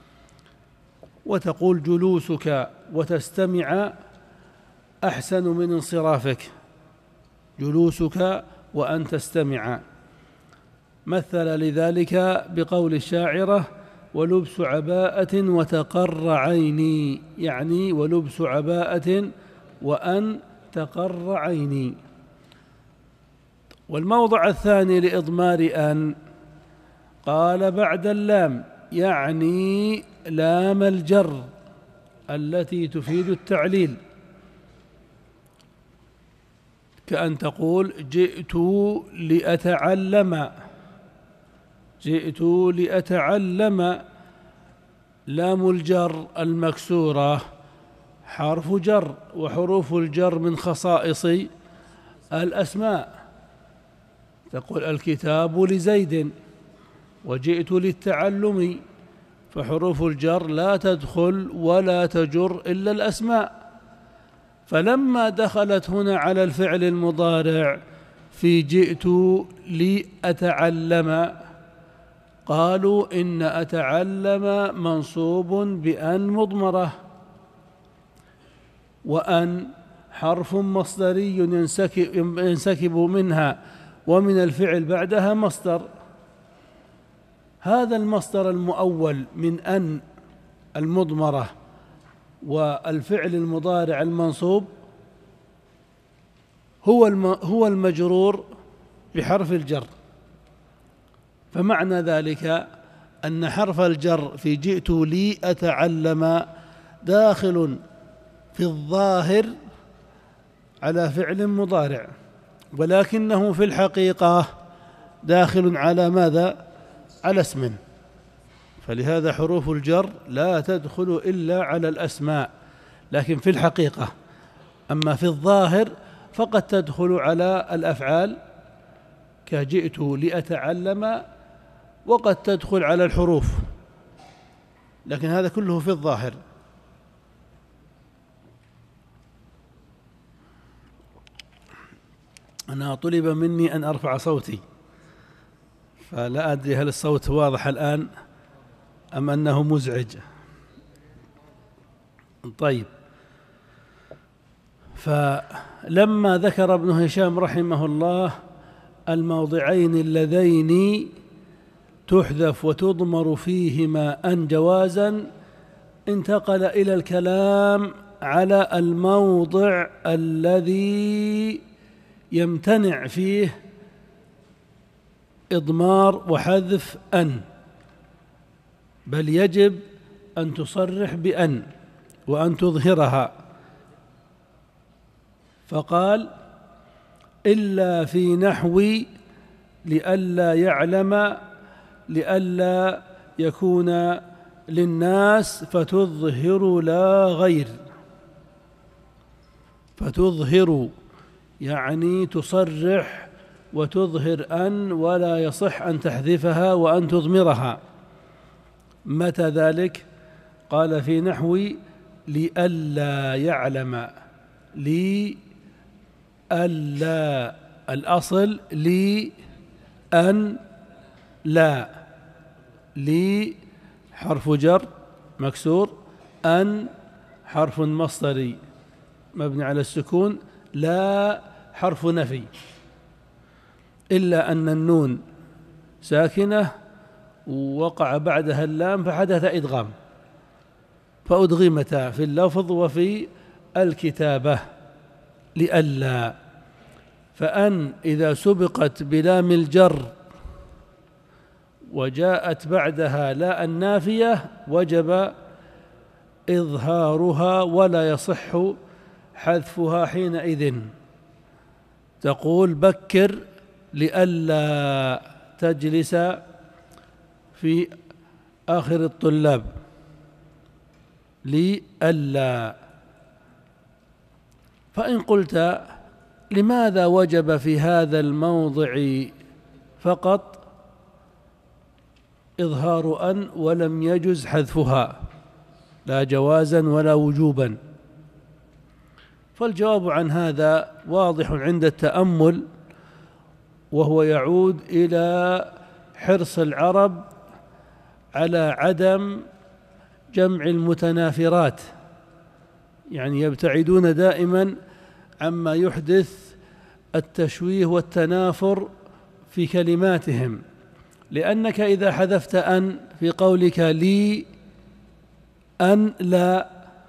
وتقول جلوسك وتستمع أحسن من انصرافك، جلوسك وأن تستمع. مثل لذلك بقول الشاعرة: ولبس عباءة وتقر عيني، يعني ولبس عباءة وأن تقر عيني. والموضع الثاني لإضمار أن قال بعد اللام، يعني لام الجر التي تفيد التعليل، كأن تقول جئت لأتعلم، جئت لأتعلم. لام الجر المكسورة حرف جر، وحروف الجر من خصائص الأسماء، تقول الكتاب لزيد، وجئت للتعلم، فحروف الجر لا تدخل ولا تجر إلا الأسماء. فلما دخلت هنا على الفعل المضارع في جئت لأتعلم، قالوا إن أتعلم منصوب بأن مضمرة، وأن حرف مصدري ينسكب منها ومن الفعل بعدها مصدر. هذا المصدر المؤول من أن المضمرة والفعل المضارع المنصوب هو المجرور بحرف الجر. فمعنى ذلك أن حرف الجر في جئت لي أتعلم داخل في الظاهر على فعل مضارع، ولكنه في الحقيقة داخل على ماذا؟ على اسم. فلهذا حروف الجر لا تدخل إلا على الأسماء، لكن في الحقيقة. أما في الظاهر فقد تدخل على الأفعال كجئت لأتعلم، وقد تدخل على الحروف، لكن هذا كله في الظاهر. أنا طلب مني أن أرفع صوتي، فلا أدري هل الصوت واضح الآن أم أنه مزعج. طيب، فلما ذكر ابن هشام رحمه الله الموضعين اللذين تحذف وتضمر فيهما أن جوازا، انتقل إلى الكلام على الموضع الذي يمتنع فيه إضمار وحذف أن، بل يجب أن تصرح بأن وأن تظهرها. فقال: إلا في نحو لئلا يعلم، لئلا يكون للناس، فتظهر لا غير. فتظهر يعني تصرح وتظهر أن، ولا يصح أن تحذفها وأن تضمرها. متى ذلك؟ قال: في نحو لئلا يعلم، لئلا، الأصل لي أن لا، لي حرف جر مكسور، أن حرف مصدري مبني على السكون، لا حرف نفي، إلا أن النون ساكنة ووقع بعدها اللام فحدث إدغام، فأدغمتا في اللفظ وفي الكتابة لئلا، فأن إذا سبقت بلام الجر وجاءت بعدها لا النافية وجب إظهارها ولا يصح حذفها حينئذ. تقول بكر لئلا تجلس في آخر الطلاب، لئلا. فإن قلت لماذا وجب في هذا الموضع فقط إظهار أن ولم يجز حذفها، لا جوازا ولا وجوبا؟ فالجواب عن هذا واضح عند التأمل، وهو يعود إلى حرص العرب على عدم جمع المتنافرات، يعني يبتعدون دائما عما يحدث التشويه والتنافر في كلماتهم، لأنك إذا حذفت أن في قولك لي أن لا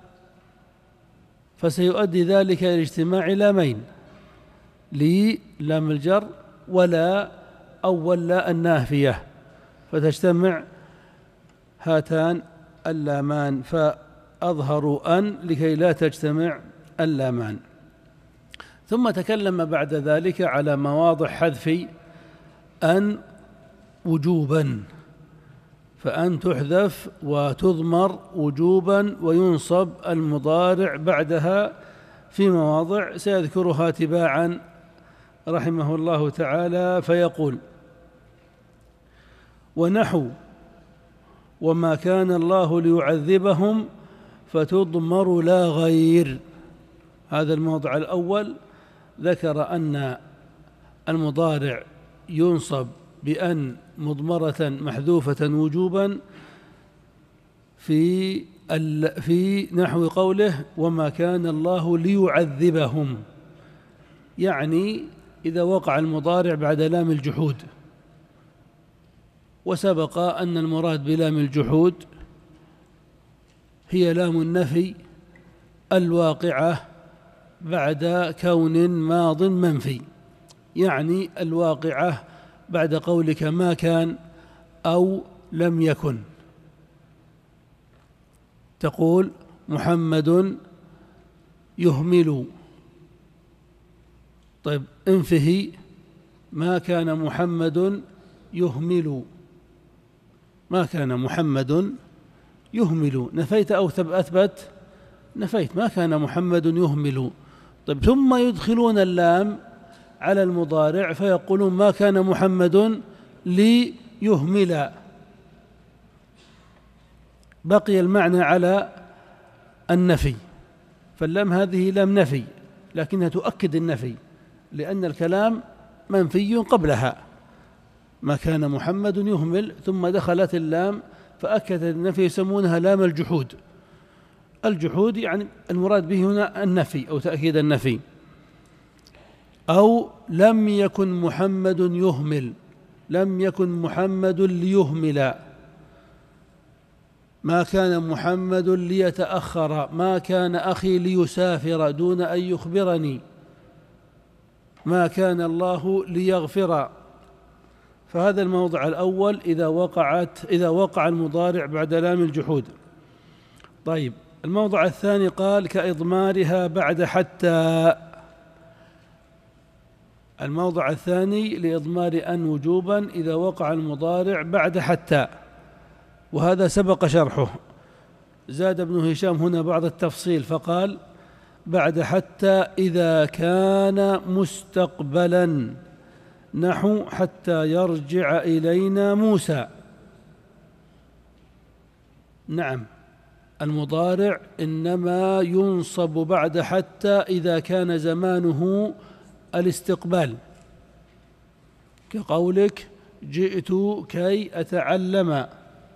فسيؤدي ذلك إلى اجتماع لامين، لي لام الجر ولا أول لا النافية، فتجتمع هاتان اللامان، فأظهروا أن لكي لا تجتمع اللامان. ثم تكلم بعد ذلك على مواضع حذف أن وجوبا، فأن تحذف وتضمر وجوبا وينصب المضارع بعدها في مواضع سيذكرها تباعا رحمه الله تعالى، فيقول: ونحو وما كان الله ليعذبهم فتضمر لا غير. هذا الموضع الأول ذكر أن المضارع ينصب بأن مضمرة محذوفة وجوبا في نحو قوله وما كان الله ليعذبهم، يعني إذا وقع المضارع بعد لام الجحود. وسبق أن المراد بلام الجحود هي لام النفي الواقعة بعد كون ماض منفي، يعني الواقعة بعد قولك ما كان أو لم يكن. تقول محمد يهمل، طيب انفه ما كان محمد يهمل، ما كان محمد يهمل، نفيت أو أثبت؟ نفيت، ما كان محمد يهمل. طيب ثم يدخلون اللام على المضارع فيقولون ما كان محمد ليهمل، بقي المعنى على النفي، فاللام هذه لام نفي لكنها تؤكد النفي لأن الكلام منفي قبلها، ما كان محمد يهمل، ثم دخلت اللام فأكدت النفي، يسمونها لام الجحود. الجحود يعني المراد به هنا النفي أو تأكيد النفي. أو لم يكن محمد يهمل، لم يكن محمد ليهمل، ما كان محمد ليتأخر، ما كان أخي ليسافر دون أن يخبرني، ما كان الله ليغفر. فهذا الموضع الأول إذا وقع المضارع بعد لام الجحود. طيب الموضع الثاني قال كإضمارها بعد حتى. الموضع الثاني لإضمار أن وجوبا إذا وقع المضارع بعد حتى، وهذا سبق شرحه. زاد ابن هشام هنا بعض التفصيل فقال بعد حتى إذا كان مستقبلا، نحو حتى يرجع إلينا موسى. نعم، المضارع إنما ينصب بعد حتى إذا كان زمانه الاستقبال، كقولك جئت كي أتعلم،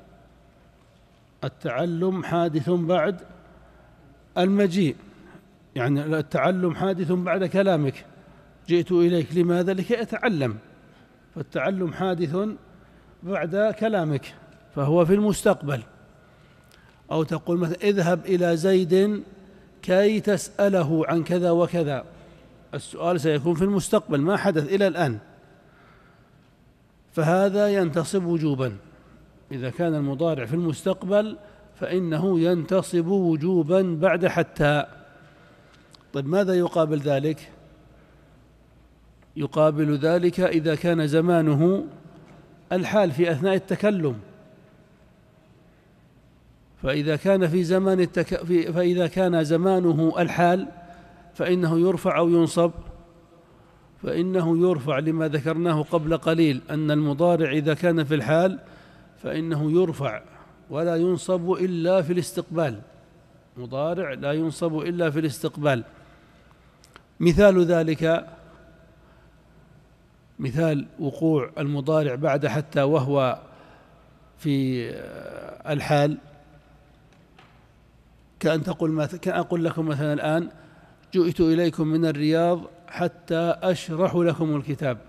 التعلم حادث بعد المجيء، يعني التعلم حادث بعد كلامك، جئت إليك لماذا؟ لكي أتعلم، فالتعلم حادث بعد كلامك فهو في المستقبل. أو تقول مثلا اذهب إلى زيد كي تسأله عن كذا وكذا. السؤال سيكون في المستقبل ما حدث إلى الآن، فهذا ينتصب وجوبا. إذا كان المضارع في المستقبل فإنه ينتصب وجوبا بعد حتى. طيب ماذا يقابل ذلك؟ يقابل ذلك إذا كان زمانه الحال في أثناء التكلم، فإذا كان زمانه الحال فإنه يرفع أو ينصب. فإنه يرفع لما ذكرناه قبل قليل أن المضارع إذا كان في الحال فإنه يرفع ولا ينصب إلا في الاستقبال. مضارع لا ينصب إلا في الاستقبال. مثال ذلك، مثال وقوع المضارع بعد حتى وهو في الحال، كأن أقول لكم مثلا الآن: جئت إليكم من الرياض حتى أشرح لكم الكتاب،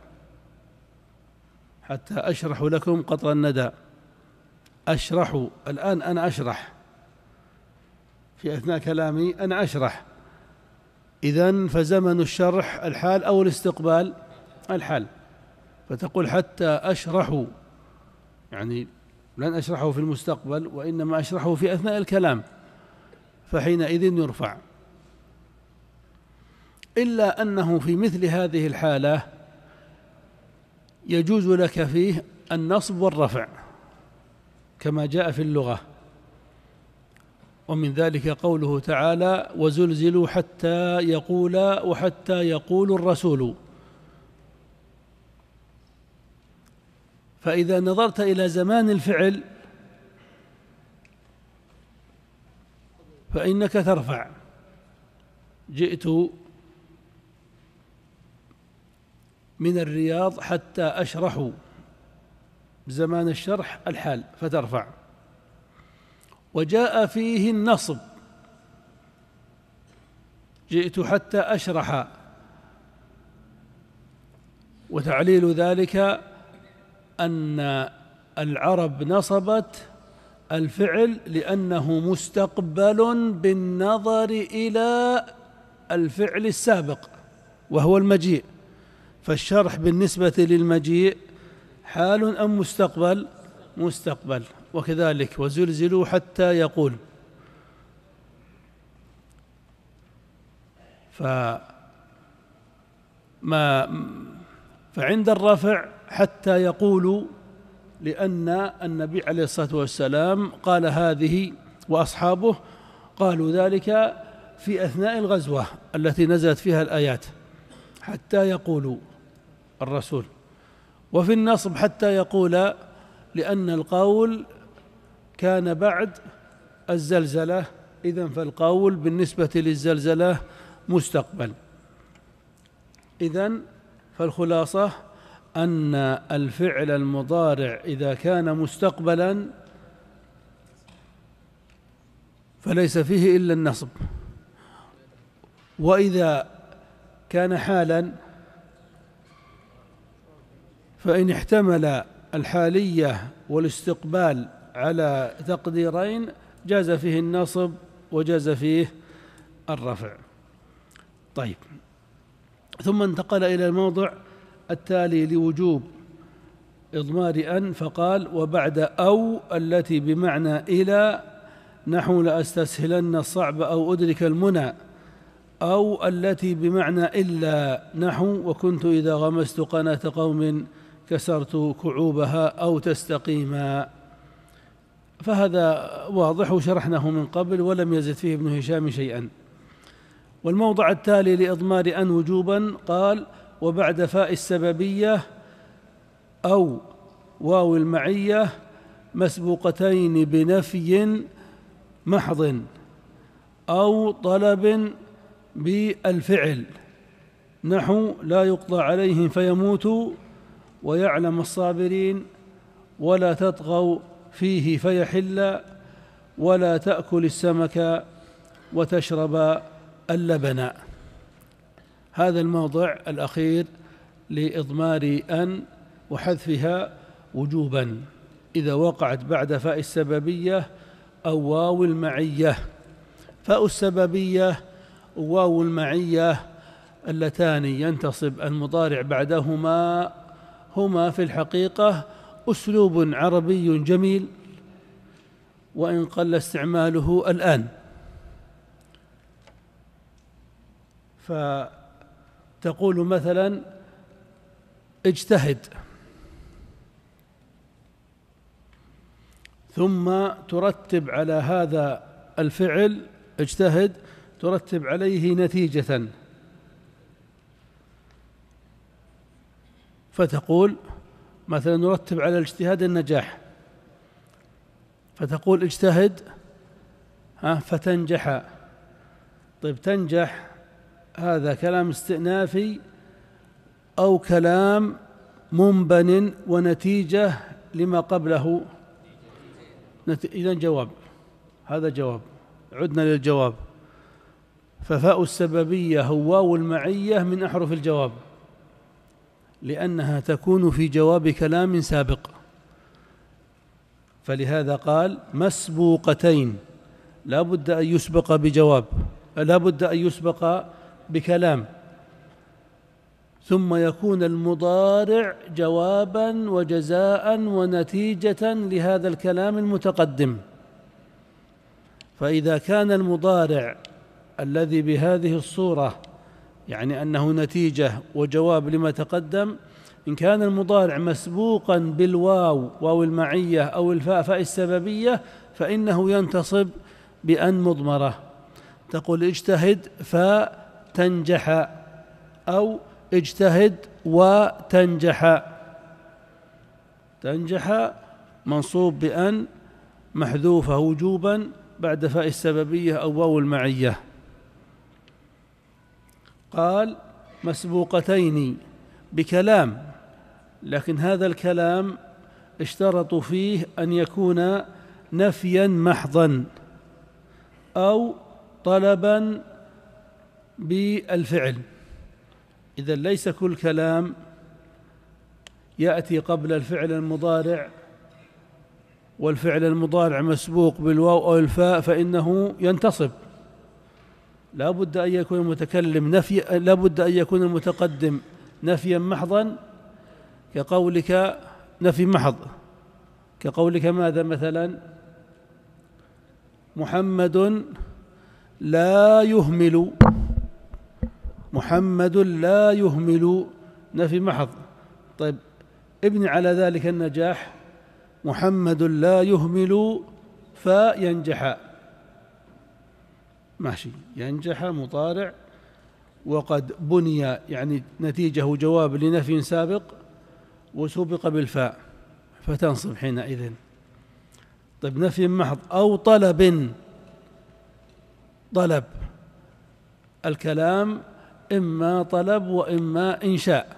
حتى أشرح لكم قطر الندى. أشرح، الآن أنا أشرح، في أثناء كلامي أنا أشرح. إذن فزمن الشرح الحال أو الاستقبال؟ الحال. فتقول حتى أشرح، يعني لن أشرحه في المستقبل وإنما أشرحه في أثناء الكلام، فحينئذ يرفع. إلا أنه في مثل هذه الحالة يجوز لك فيه النصب والرفع كما جاء في اللغة، ومن ذلك قوله تعالى: وزلزلوا حتى يقول الرسول. فإذا نظرت إلى زمان الفعل فإنك ترفع. جئت من الرياض حتى أشرح، زمان الشرح الحال فترفع. وجاء فيه النصب: جئت حتى أشرح. وتعليل ذلك أن العرب نصبت الفعل لأنه مستقبل بالنظر إلى الفعل السابق وهو المجيء، فالشرح بالنسبة للمجيء حال أم مستقبل؟ مستقبل. وكذلك وزلزلوا حتى يقول. فعند الرفع حتى يقول، لأن النبي عليه الصلاة والسلام قال هذه وأصحابه قالوا ذلك في أثناء الغزوة التي نزلت فيها الآيات، حتى يقولوا الرسول. وفي النصب حتى يقول لأن القول كان بعد الزلزلة، إذن فالقول بالنسبة للزلزلة مستقبل. إذن فالخلاصة أن الفعل المضارع إذا كان مستقبلا فليس فيه إلا النصب، وإذا كان حالا فإن احتمل الحالية والاستقبال على تقديرين جاز فيه النصب وجاز فيه الرفع. طيب، ثم انتقل إلى الموضع التالي لوجوب إضمار أن، فقال: وبعد أو التي بمعنى إلى، نحو لأستسهلن الصعب أو أدرك المنى. أو التي بمعنى إلا، نحو وكنت إذا غمست قناة قوم كسرت كعوبها أو تستقيما. فهذا واضح وشرحناه من قبل ولم يزد فيه ابن هشام شيئا. والموضع التالي لإضمار أن وجوبا قال: وبعد فاء السببية أو واو المعية مسبوقتين بنفي محض أو طلب بالفعل، نحو لا يقضى عليهم فيموتوا ويعلم الصابرين، ولا تطغوا فيه فيحل، ولا تأكل السمك وتشرب اللبن. هذا الموضع الأخير لإضمار أن وحذفها وجوبا إذا وقعت بعد فاء السببية أو واو المعية. فاء السببية واو المعية اللتان ينتصب المضارع بعدهما هما في الحقيقة أسلوب عربي جميل وإن قل استعماله الآن. فتقول مثلا اجتهد، ثم ترتب على هذا الفعل اجتهد ترتب عليه نتيجة، فتقول مثلا نرتب على الاجتهاد النجاح، فتقول اجتهد فتنجح. طيب تنجح هذا كلام استئنافي أو كلام منبن ونتيجة لما قبله؟ إذن جواب، هذا جواب. عدنا للجواب. ففاء السببية هو واو المعية من أحرف الجواب، لأنها تكون في جواب كلام سابق، فلهذا قال مسبوقتين، لا بد أن يسبق بجواب، لا بد أن يسبق بكلام، ثم يكون المضارع جوابا وجزاء ونتيجة لهذا الكلام المتقدم. فإذا كان المضارع الذي بهذه الصورة يعني أنه نتيجة وجواب لما تقدم، إن كان المضارع مسبوقا بالواو واو المعية أو الفاء فاء السببية فإنه ينتصب بأن مضمرة. تقول اجتهد فتنجح، أو اجتهد وتنجح. تنجح منصوب بأن محذوفة وجوبا بعد فاء السببية أو واو المعية. قال مسبوقتين بكلام، لكن هذا الكلام اشترطوا فيه أن يكون نفيا محضا أو طلبا بالفعل. إذا ليس كل كلام يأتي قبل الفعل المضارع والفعل المضارع مسبوق بالواو أو الفاء فإنه ينتصب. لا بد أن يكون المتكلم لا بد أن يكون المتقدم نفيا محضا، كقولك نفي محض، كقولك ماذا مثلا؟ محمد لا يهمل، محمد لا يهمل، نفي محض. طيب ابني على ذلك النجاح، محمد لا يهمل فينجح، ماشي، ينجح مضارع وقد بني يعني نتيجة وجواب لنفي سابق وسبق بالفاء فتنصب حينئذ. طيب نفي محض أو طلب، طلب الكلام إما طلب وإما إنشاء،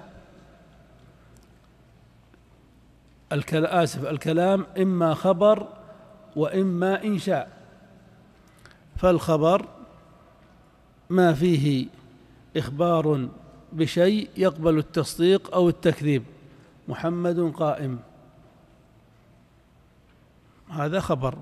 الكلام إما خبر وإما إنشاء. فالخبر ما فيه إخبار بشيء يقبل التصديق أو التكذيب، محمد قائم، هذا خبر،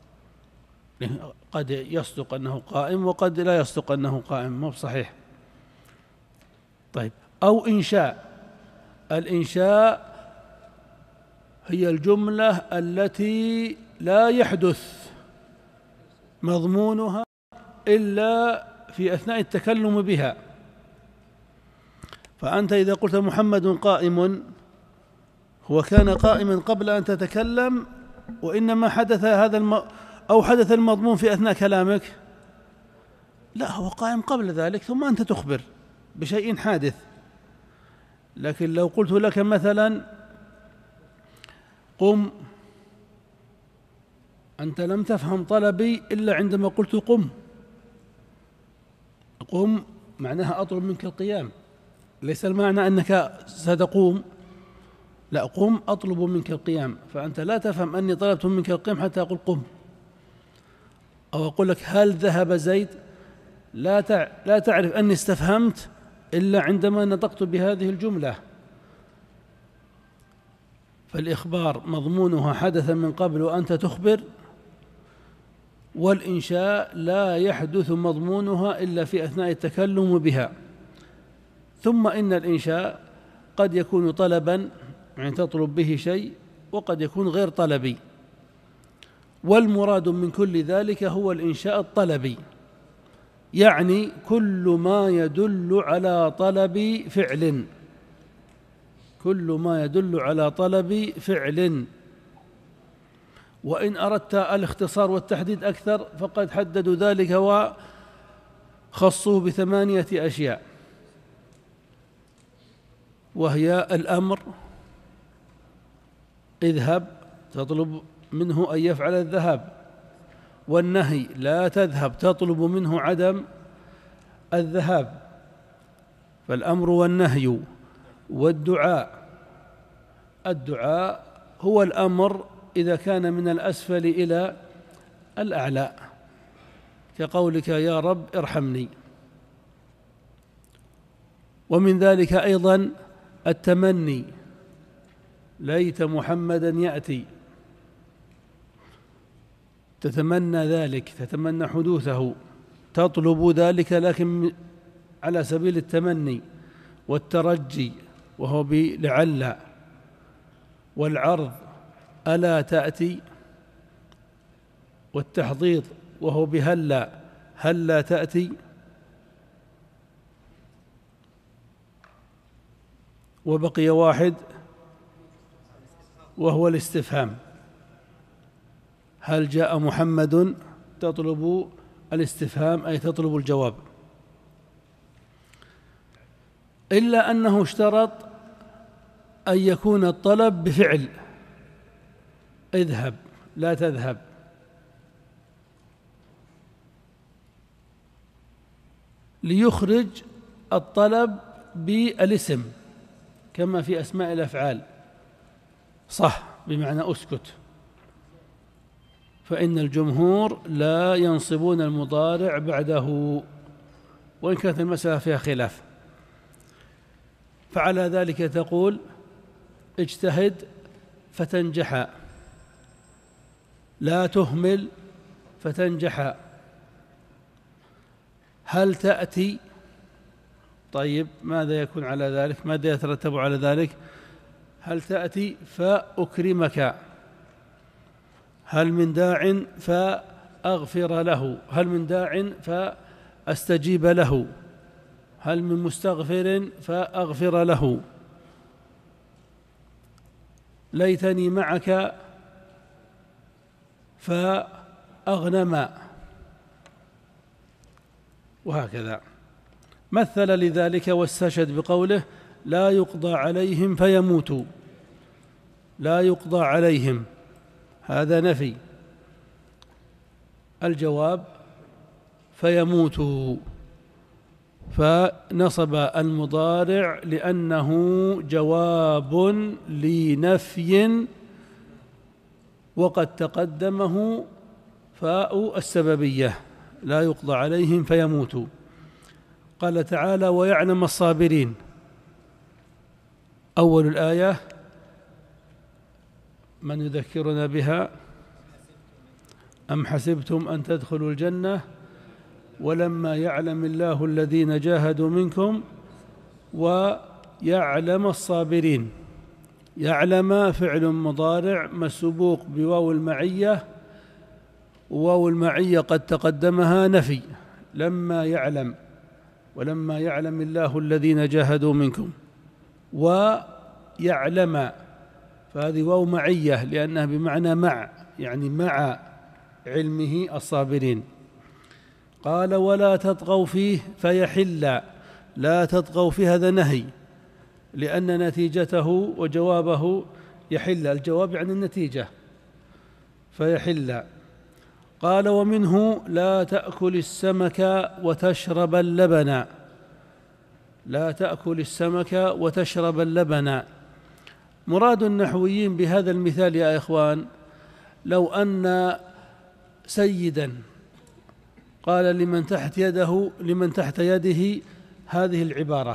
قد يصدق أنه قائم وقد لا يصدق أنه قائم، مو صحيح. طيب أو إنشاء، الإنشاء هي الجملة التي لا يحدث مضمونها إلا في أثناء التكلم بها. فأنت إذا قلت محمد قائم، هو كان قائما قبل أن تتكلم وإنما حدث هذا أو حدث المضمون في أثناء كلامك؟ لا، هو قائم قبل ذلك ثم أنت تخبر بشيء حادث. لكن لو قلت لك مثلا قم، أنت لم تفهم طلبي إلا عندما قلت قم. قم معناها أطلب منك القيام، ليس المعنى أنك ستقوم، لا، قم أطلب منك القيام، فأنت لا تفهم أني طلبت منك القيام حتى أقول قم. أو أقول لك هل ذهب زيد، لا تعرف أني استفهمت إلا عندما نطقت بهذه الجملة. فالإخبار مضمونها حدث من قبل وأنت تخبر، والإنشاء لا يحدث مضمونها إلا في أثناء التكلم بها. ثم إن الإنشاء قد يكون طلبا، يعني تطلب به شيء، وقد يكون غير طلبي، والمراد من كل ذلك هو الإنشاء الطلبي، يعني كل ما يدل على طلب فعل، كل ما يدل على طلب فعل. وإن أردت الاختصار والتحديد أكثر فقد حددوا ذلك وخصوه ب8 أشياء، وهي الأمر، اذهب، تطلب منه أن يفعل الذهاب، والنهي، لا تذهب، تطلب منه عدم الذهاب، فالأمر والنهي. والدعاء، الدعاء هو الأمر إذا كان من الأسفل إلى الأعلى، كقولك يا رب ارحمني. ومن ذلك أيضا التمني، ليت محمدا يأتي، تتمنى ذلك، تتمنى حدوثه، تطلب ذلك لكن على سبيل التمني والترجي، وهو بلعل. والعرض، ألا تأتي، والتحضيض، وهو بهلا، هلا تأتي. وبقي واحد وهو الاستفهام، هل جاء محمد، تطلب الاستفهام أي تطلب الجواب، إلا أنه اشترط أن يكون الطلب بفعل، اذهب، لا تذهب. ليخرج الطلب بالاسم كما في أسماء الأفعال، صح بمعنى أسكت، فإن الجمهور لا ينصبون المضارع بعده، وإن كانت المسألة فيها خلاف. فعلى ذلك تقول اجتهد فتنجح، لا تهمل فتنجح. هل تأتي، طيب ماذا يكون على ذلك، ماذا يترتب على ذلك؟ هل تأتي فأكرمك، هل من داع فأغفر له، هل من داع فأستجيب له، هل من مستغفر فأغفر له، ليتني معك فأغنم، وهكذا. مثل لذلك واستشهد بقوله لا يقضى عليهم فيموتوا، لا يقضى عليهم، هذا نفي، الجواب فيموتوا، فنصب المضارع لأنه جواب لنفي وقد تقدمه فاء السببية، لا يقضى عليهم فيموتوا. قال تعالى ويعلم الصابرين، أول الآية من يذكرنا بها أم حسبتم أن تدخلوا الجنة ولما يعلم الله الذين جاهدوا منكم ويعلم الصابرين. يعلم فعل مضارع مسبوق بواو المعية، وواو المعية قد تقدمها نفي، لما يعلم، ولما يعلم الله الذين جاهدوا منكم، ويعلم، فهذه واو معية لأنها بمعنى مع، يعني مع علمه الصابرين. قال ولا تطغوا فيه فيحل، لا تطغوا فيه، هذا نهي لأن نتيجته وجوابه يحل، الجواب يعني النتيجة، فيحل. قال ومنه لا تأكل السمك وتشرب اللبن، لا تأكل السمك وتشرب اللبن. مراد النحويين بهذا المثال يا إخوان لو أن سيدا قال لمن تحت يده هذه العبارة،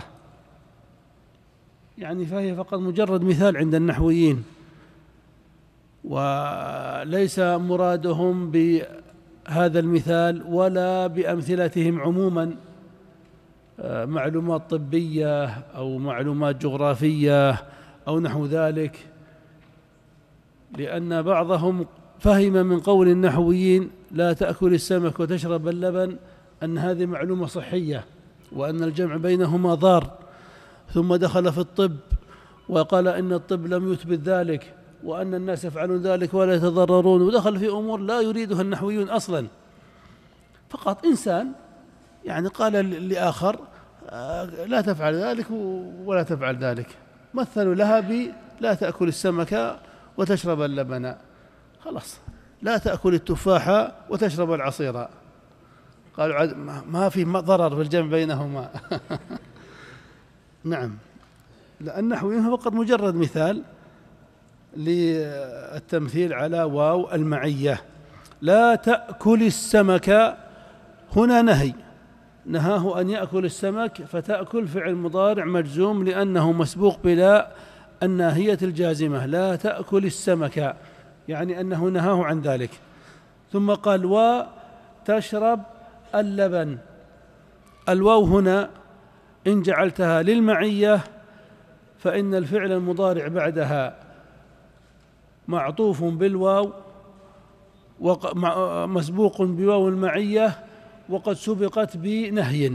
يعني فهي فقط مجرد مثال عند النحويين، وليس مرادهم هذا المثال ولا بأمثلتهم عموما، معلومات طبية أو معلومات جغرافية أو نحو ذلك، لأن بعضهم فهم من قول النحويين لا تأكل السمك وتشرب اللبن أن هذه معلومة صحية وأن الجمع بينهما ضار، ثم دخل في الطب وقال إن الطب لم يثبت ذلك وأن الناس يفعلون ذلك ولا يتضررون، ودخل في أمور لا يريدها النحويون أصلا. فقط إنسان يعني قال لآخر لا تفعل ذلك ولا تفعل ذلك، مثلوا لها لا تأكل السمك وتشرب اللبن، خلاص لا تأكل التفاحة وتشرب العصير، قالوا ما في ضرر في الجمع بينهما. نعم، لأن النحويين فقط مجرد مثال للتمثيل على واو المعية. لا تأكل السمك هنا نهي، نهاه أن يأكل السمك، فتأكل فعل مضارع مجزوم لأنه مسبوق بلا الناهية الجازمة، لا تأكل السمك يعني أنه نهاه عن ذلك. ثم قال وتشرب اللبن، الواو هنا إن جعلتها للمعية فإن الفعل المضارع بعدها معطوف بالواو مسبوق بواو المعية وقد سبقت بنهي،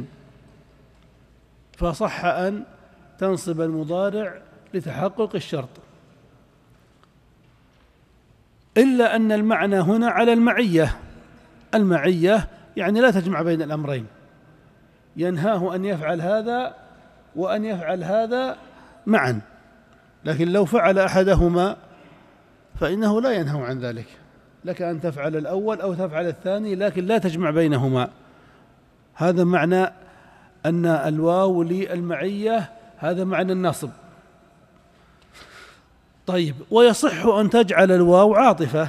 فصح أن تنصب المضارع لتحقق الشرط، إلا أن المعنى هنا على المعية، المعية يعني لا تجمع بين الأمرين، ينهاه أن يفعل هذا وأن يفعل هذا معا، لكن لو فعل أحدهما فإنه لا ينهى عن ذلك، لك أن تفعل الأول أو تفعل الثاني لكن لا تجمع بينهما. هذا معنى أن الواو للمعية، هذا معنى النصب. طيب، ويصح أن تجعل الواو عاطفة،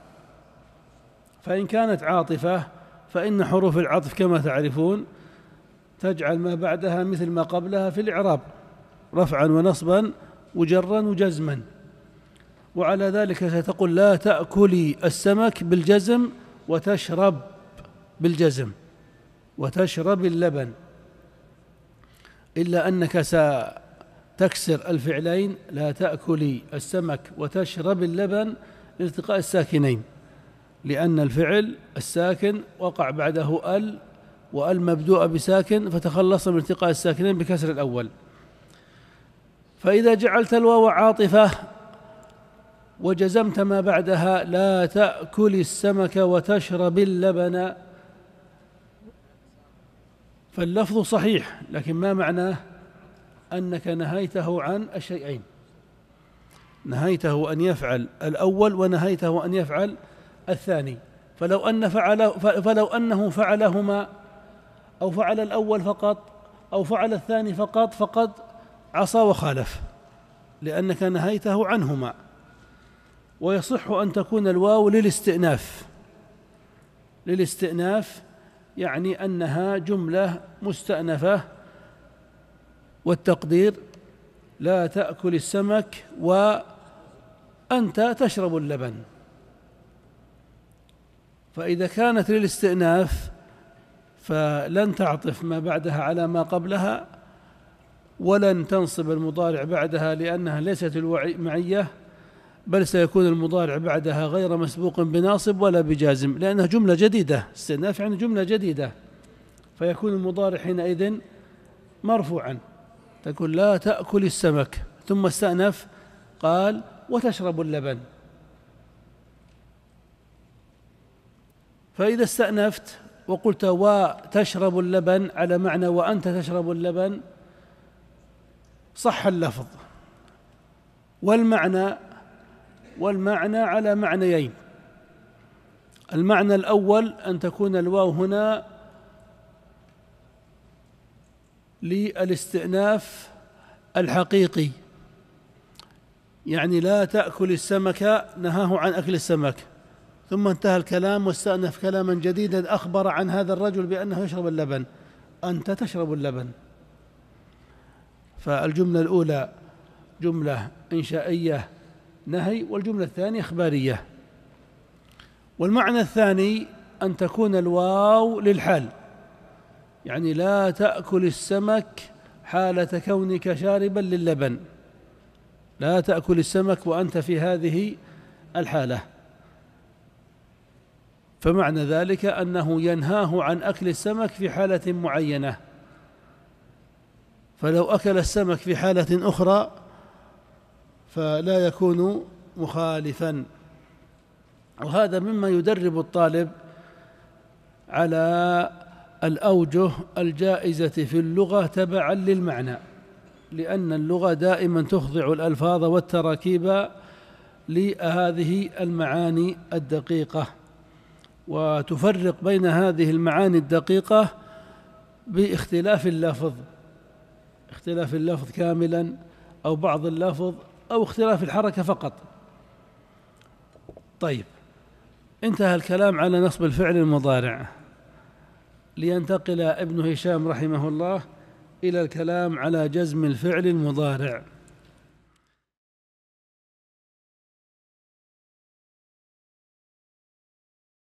فإن كانت عاطفة فإن حروف العطف كما تعرفون تجعل ما بعدها مثل ما قبلها في الإعراب، رفعا ونصبا وجرا وجزما، وعلى ذلك ستقول لا تأكلي السمك بالجزم وتشرب بالجزم وتشرب اللبن، إلا أنك ستكسر الفعلين لا تأكلي السمك وتشرب اللبن لالتقاء الساكنين، لأن الفعل الساكن وقع بعده وال مبدوءة بساكن فتخلص من التقاء الساكنين بكسر الأول. فإذا جعلت الواو عاطفة وجزمت ما بعدها لا تأكل السمك وتشرب اللبن فاللفظ صحيح، لكن ما معناه؟ أنك نهيته عن الشيئين، نهيته أن يفعل الأول ونهيته أن يفعل الثاني، فلو أنه فعلهما أو فعل الأول فقط أو فعل الثاني فقط فقد عصى وخالف، لأنك نهيته عنهما. ويصح أن تكون الواو للاستئناف يعني أنها جملة مستأنفة، والتقدير لا تأكل السمك وأنت تشرب اللبن. فإذا كانت للاستئناف فلن تعطف ما بعدها على ما قبلها ولن تنصب المضارع بعدها لأنها ليست المعية، بل سيكون المضارع بعدها غير مسبوق بناصب ولا بجازم، لأنها جملة جديدة، استئناف يعني جملة جديدة، فيكون المضارع حينئذ مرفوعا، تقول لا تأكل السمك ثم استأنف قال وتشرب اللبن. فإذا استأنفت وقلت وتشرب اللبن على معنى وأنت تشرب اللبن صح اللفظ، والمعنى على معنيين. المعنى الأول أن تكون الواو هنا للاستئناف الحقيقي، يعني لا تأكل السمك نهاه عن أكل السمك، ثم انتهى الكلام واستأنف كلاما جديدا أخبر عن هذا الرجل بأنه يشرب اللبن، أنت تشرب اللبن. فالجملة الأولى جملة إنشائية نهي، والجملة الثانية إخبارية. والمعنى الثاني أن تكون الواو للحال، يعني لا تأكل السمك حالة كونك شاربا للبن، لا تأكل السمك وأنت في هذه الحالة. فمعنى ذلك أنه ينهاه عن أكل السمك في حالة معينة، فلو أكل السمك في حالة أخرى فلا يكون مخالفا. وهذا مما يدرب الطالب على الأوجه الجائزة في اللغة تبعا للمعنى، لأن اللغة دائما تخضع الألفاظ والتراكيب لهذه المعاني الدقيقة، وتفرق بين هذه المعاني الدقيقة باختلاف اللفظ، اختلاف اللفظ كاملا أو بعض اللفظ أو اختلاف الحركة فقط. طيب، انتهى الكلام على نصب الفعل المضارع، لينتقل ابن هشام رحمه الله إلى الكلام على جزم الفعل المضارع.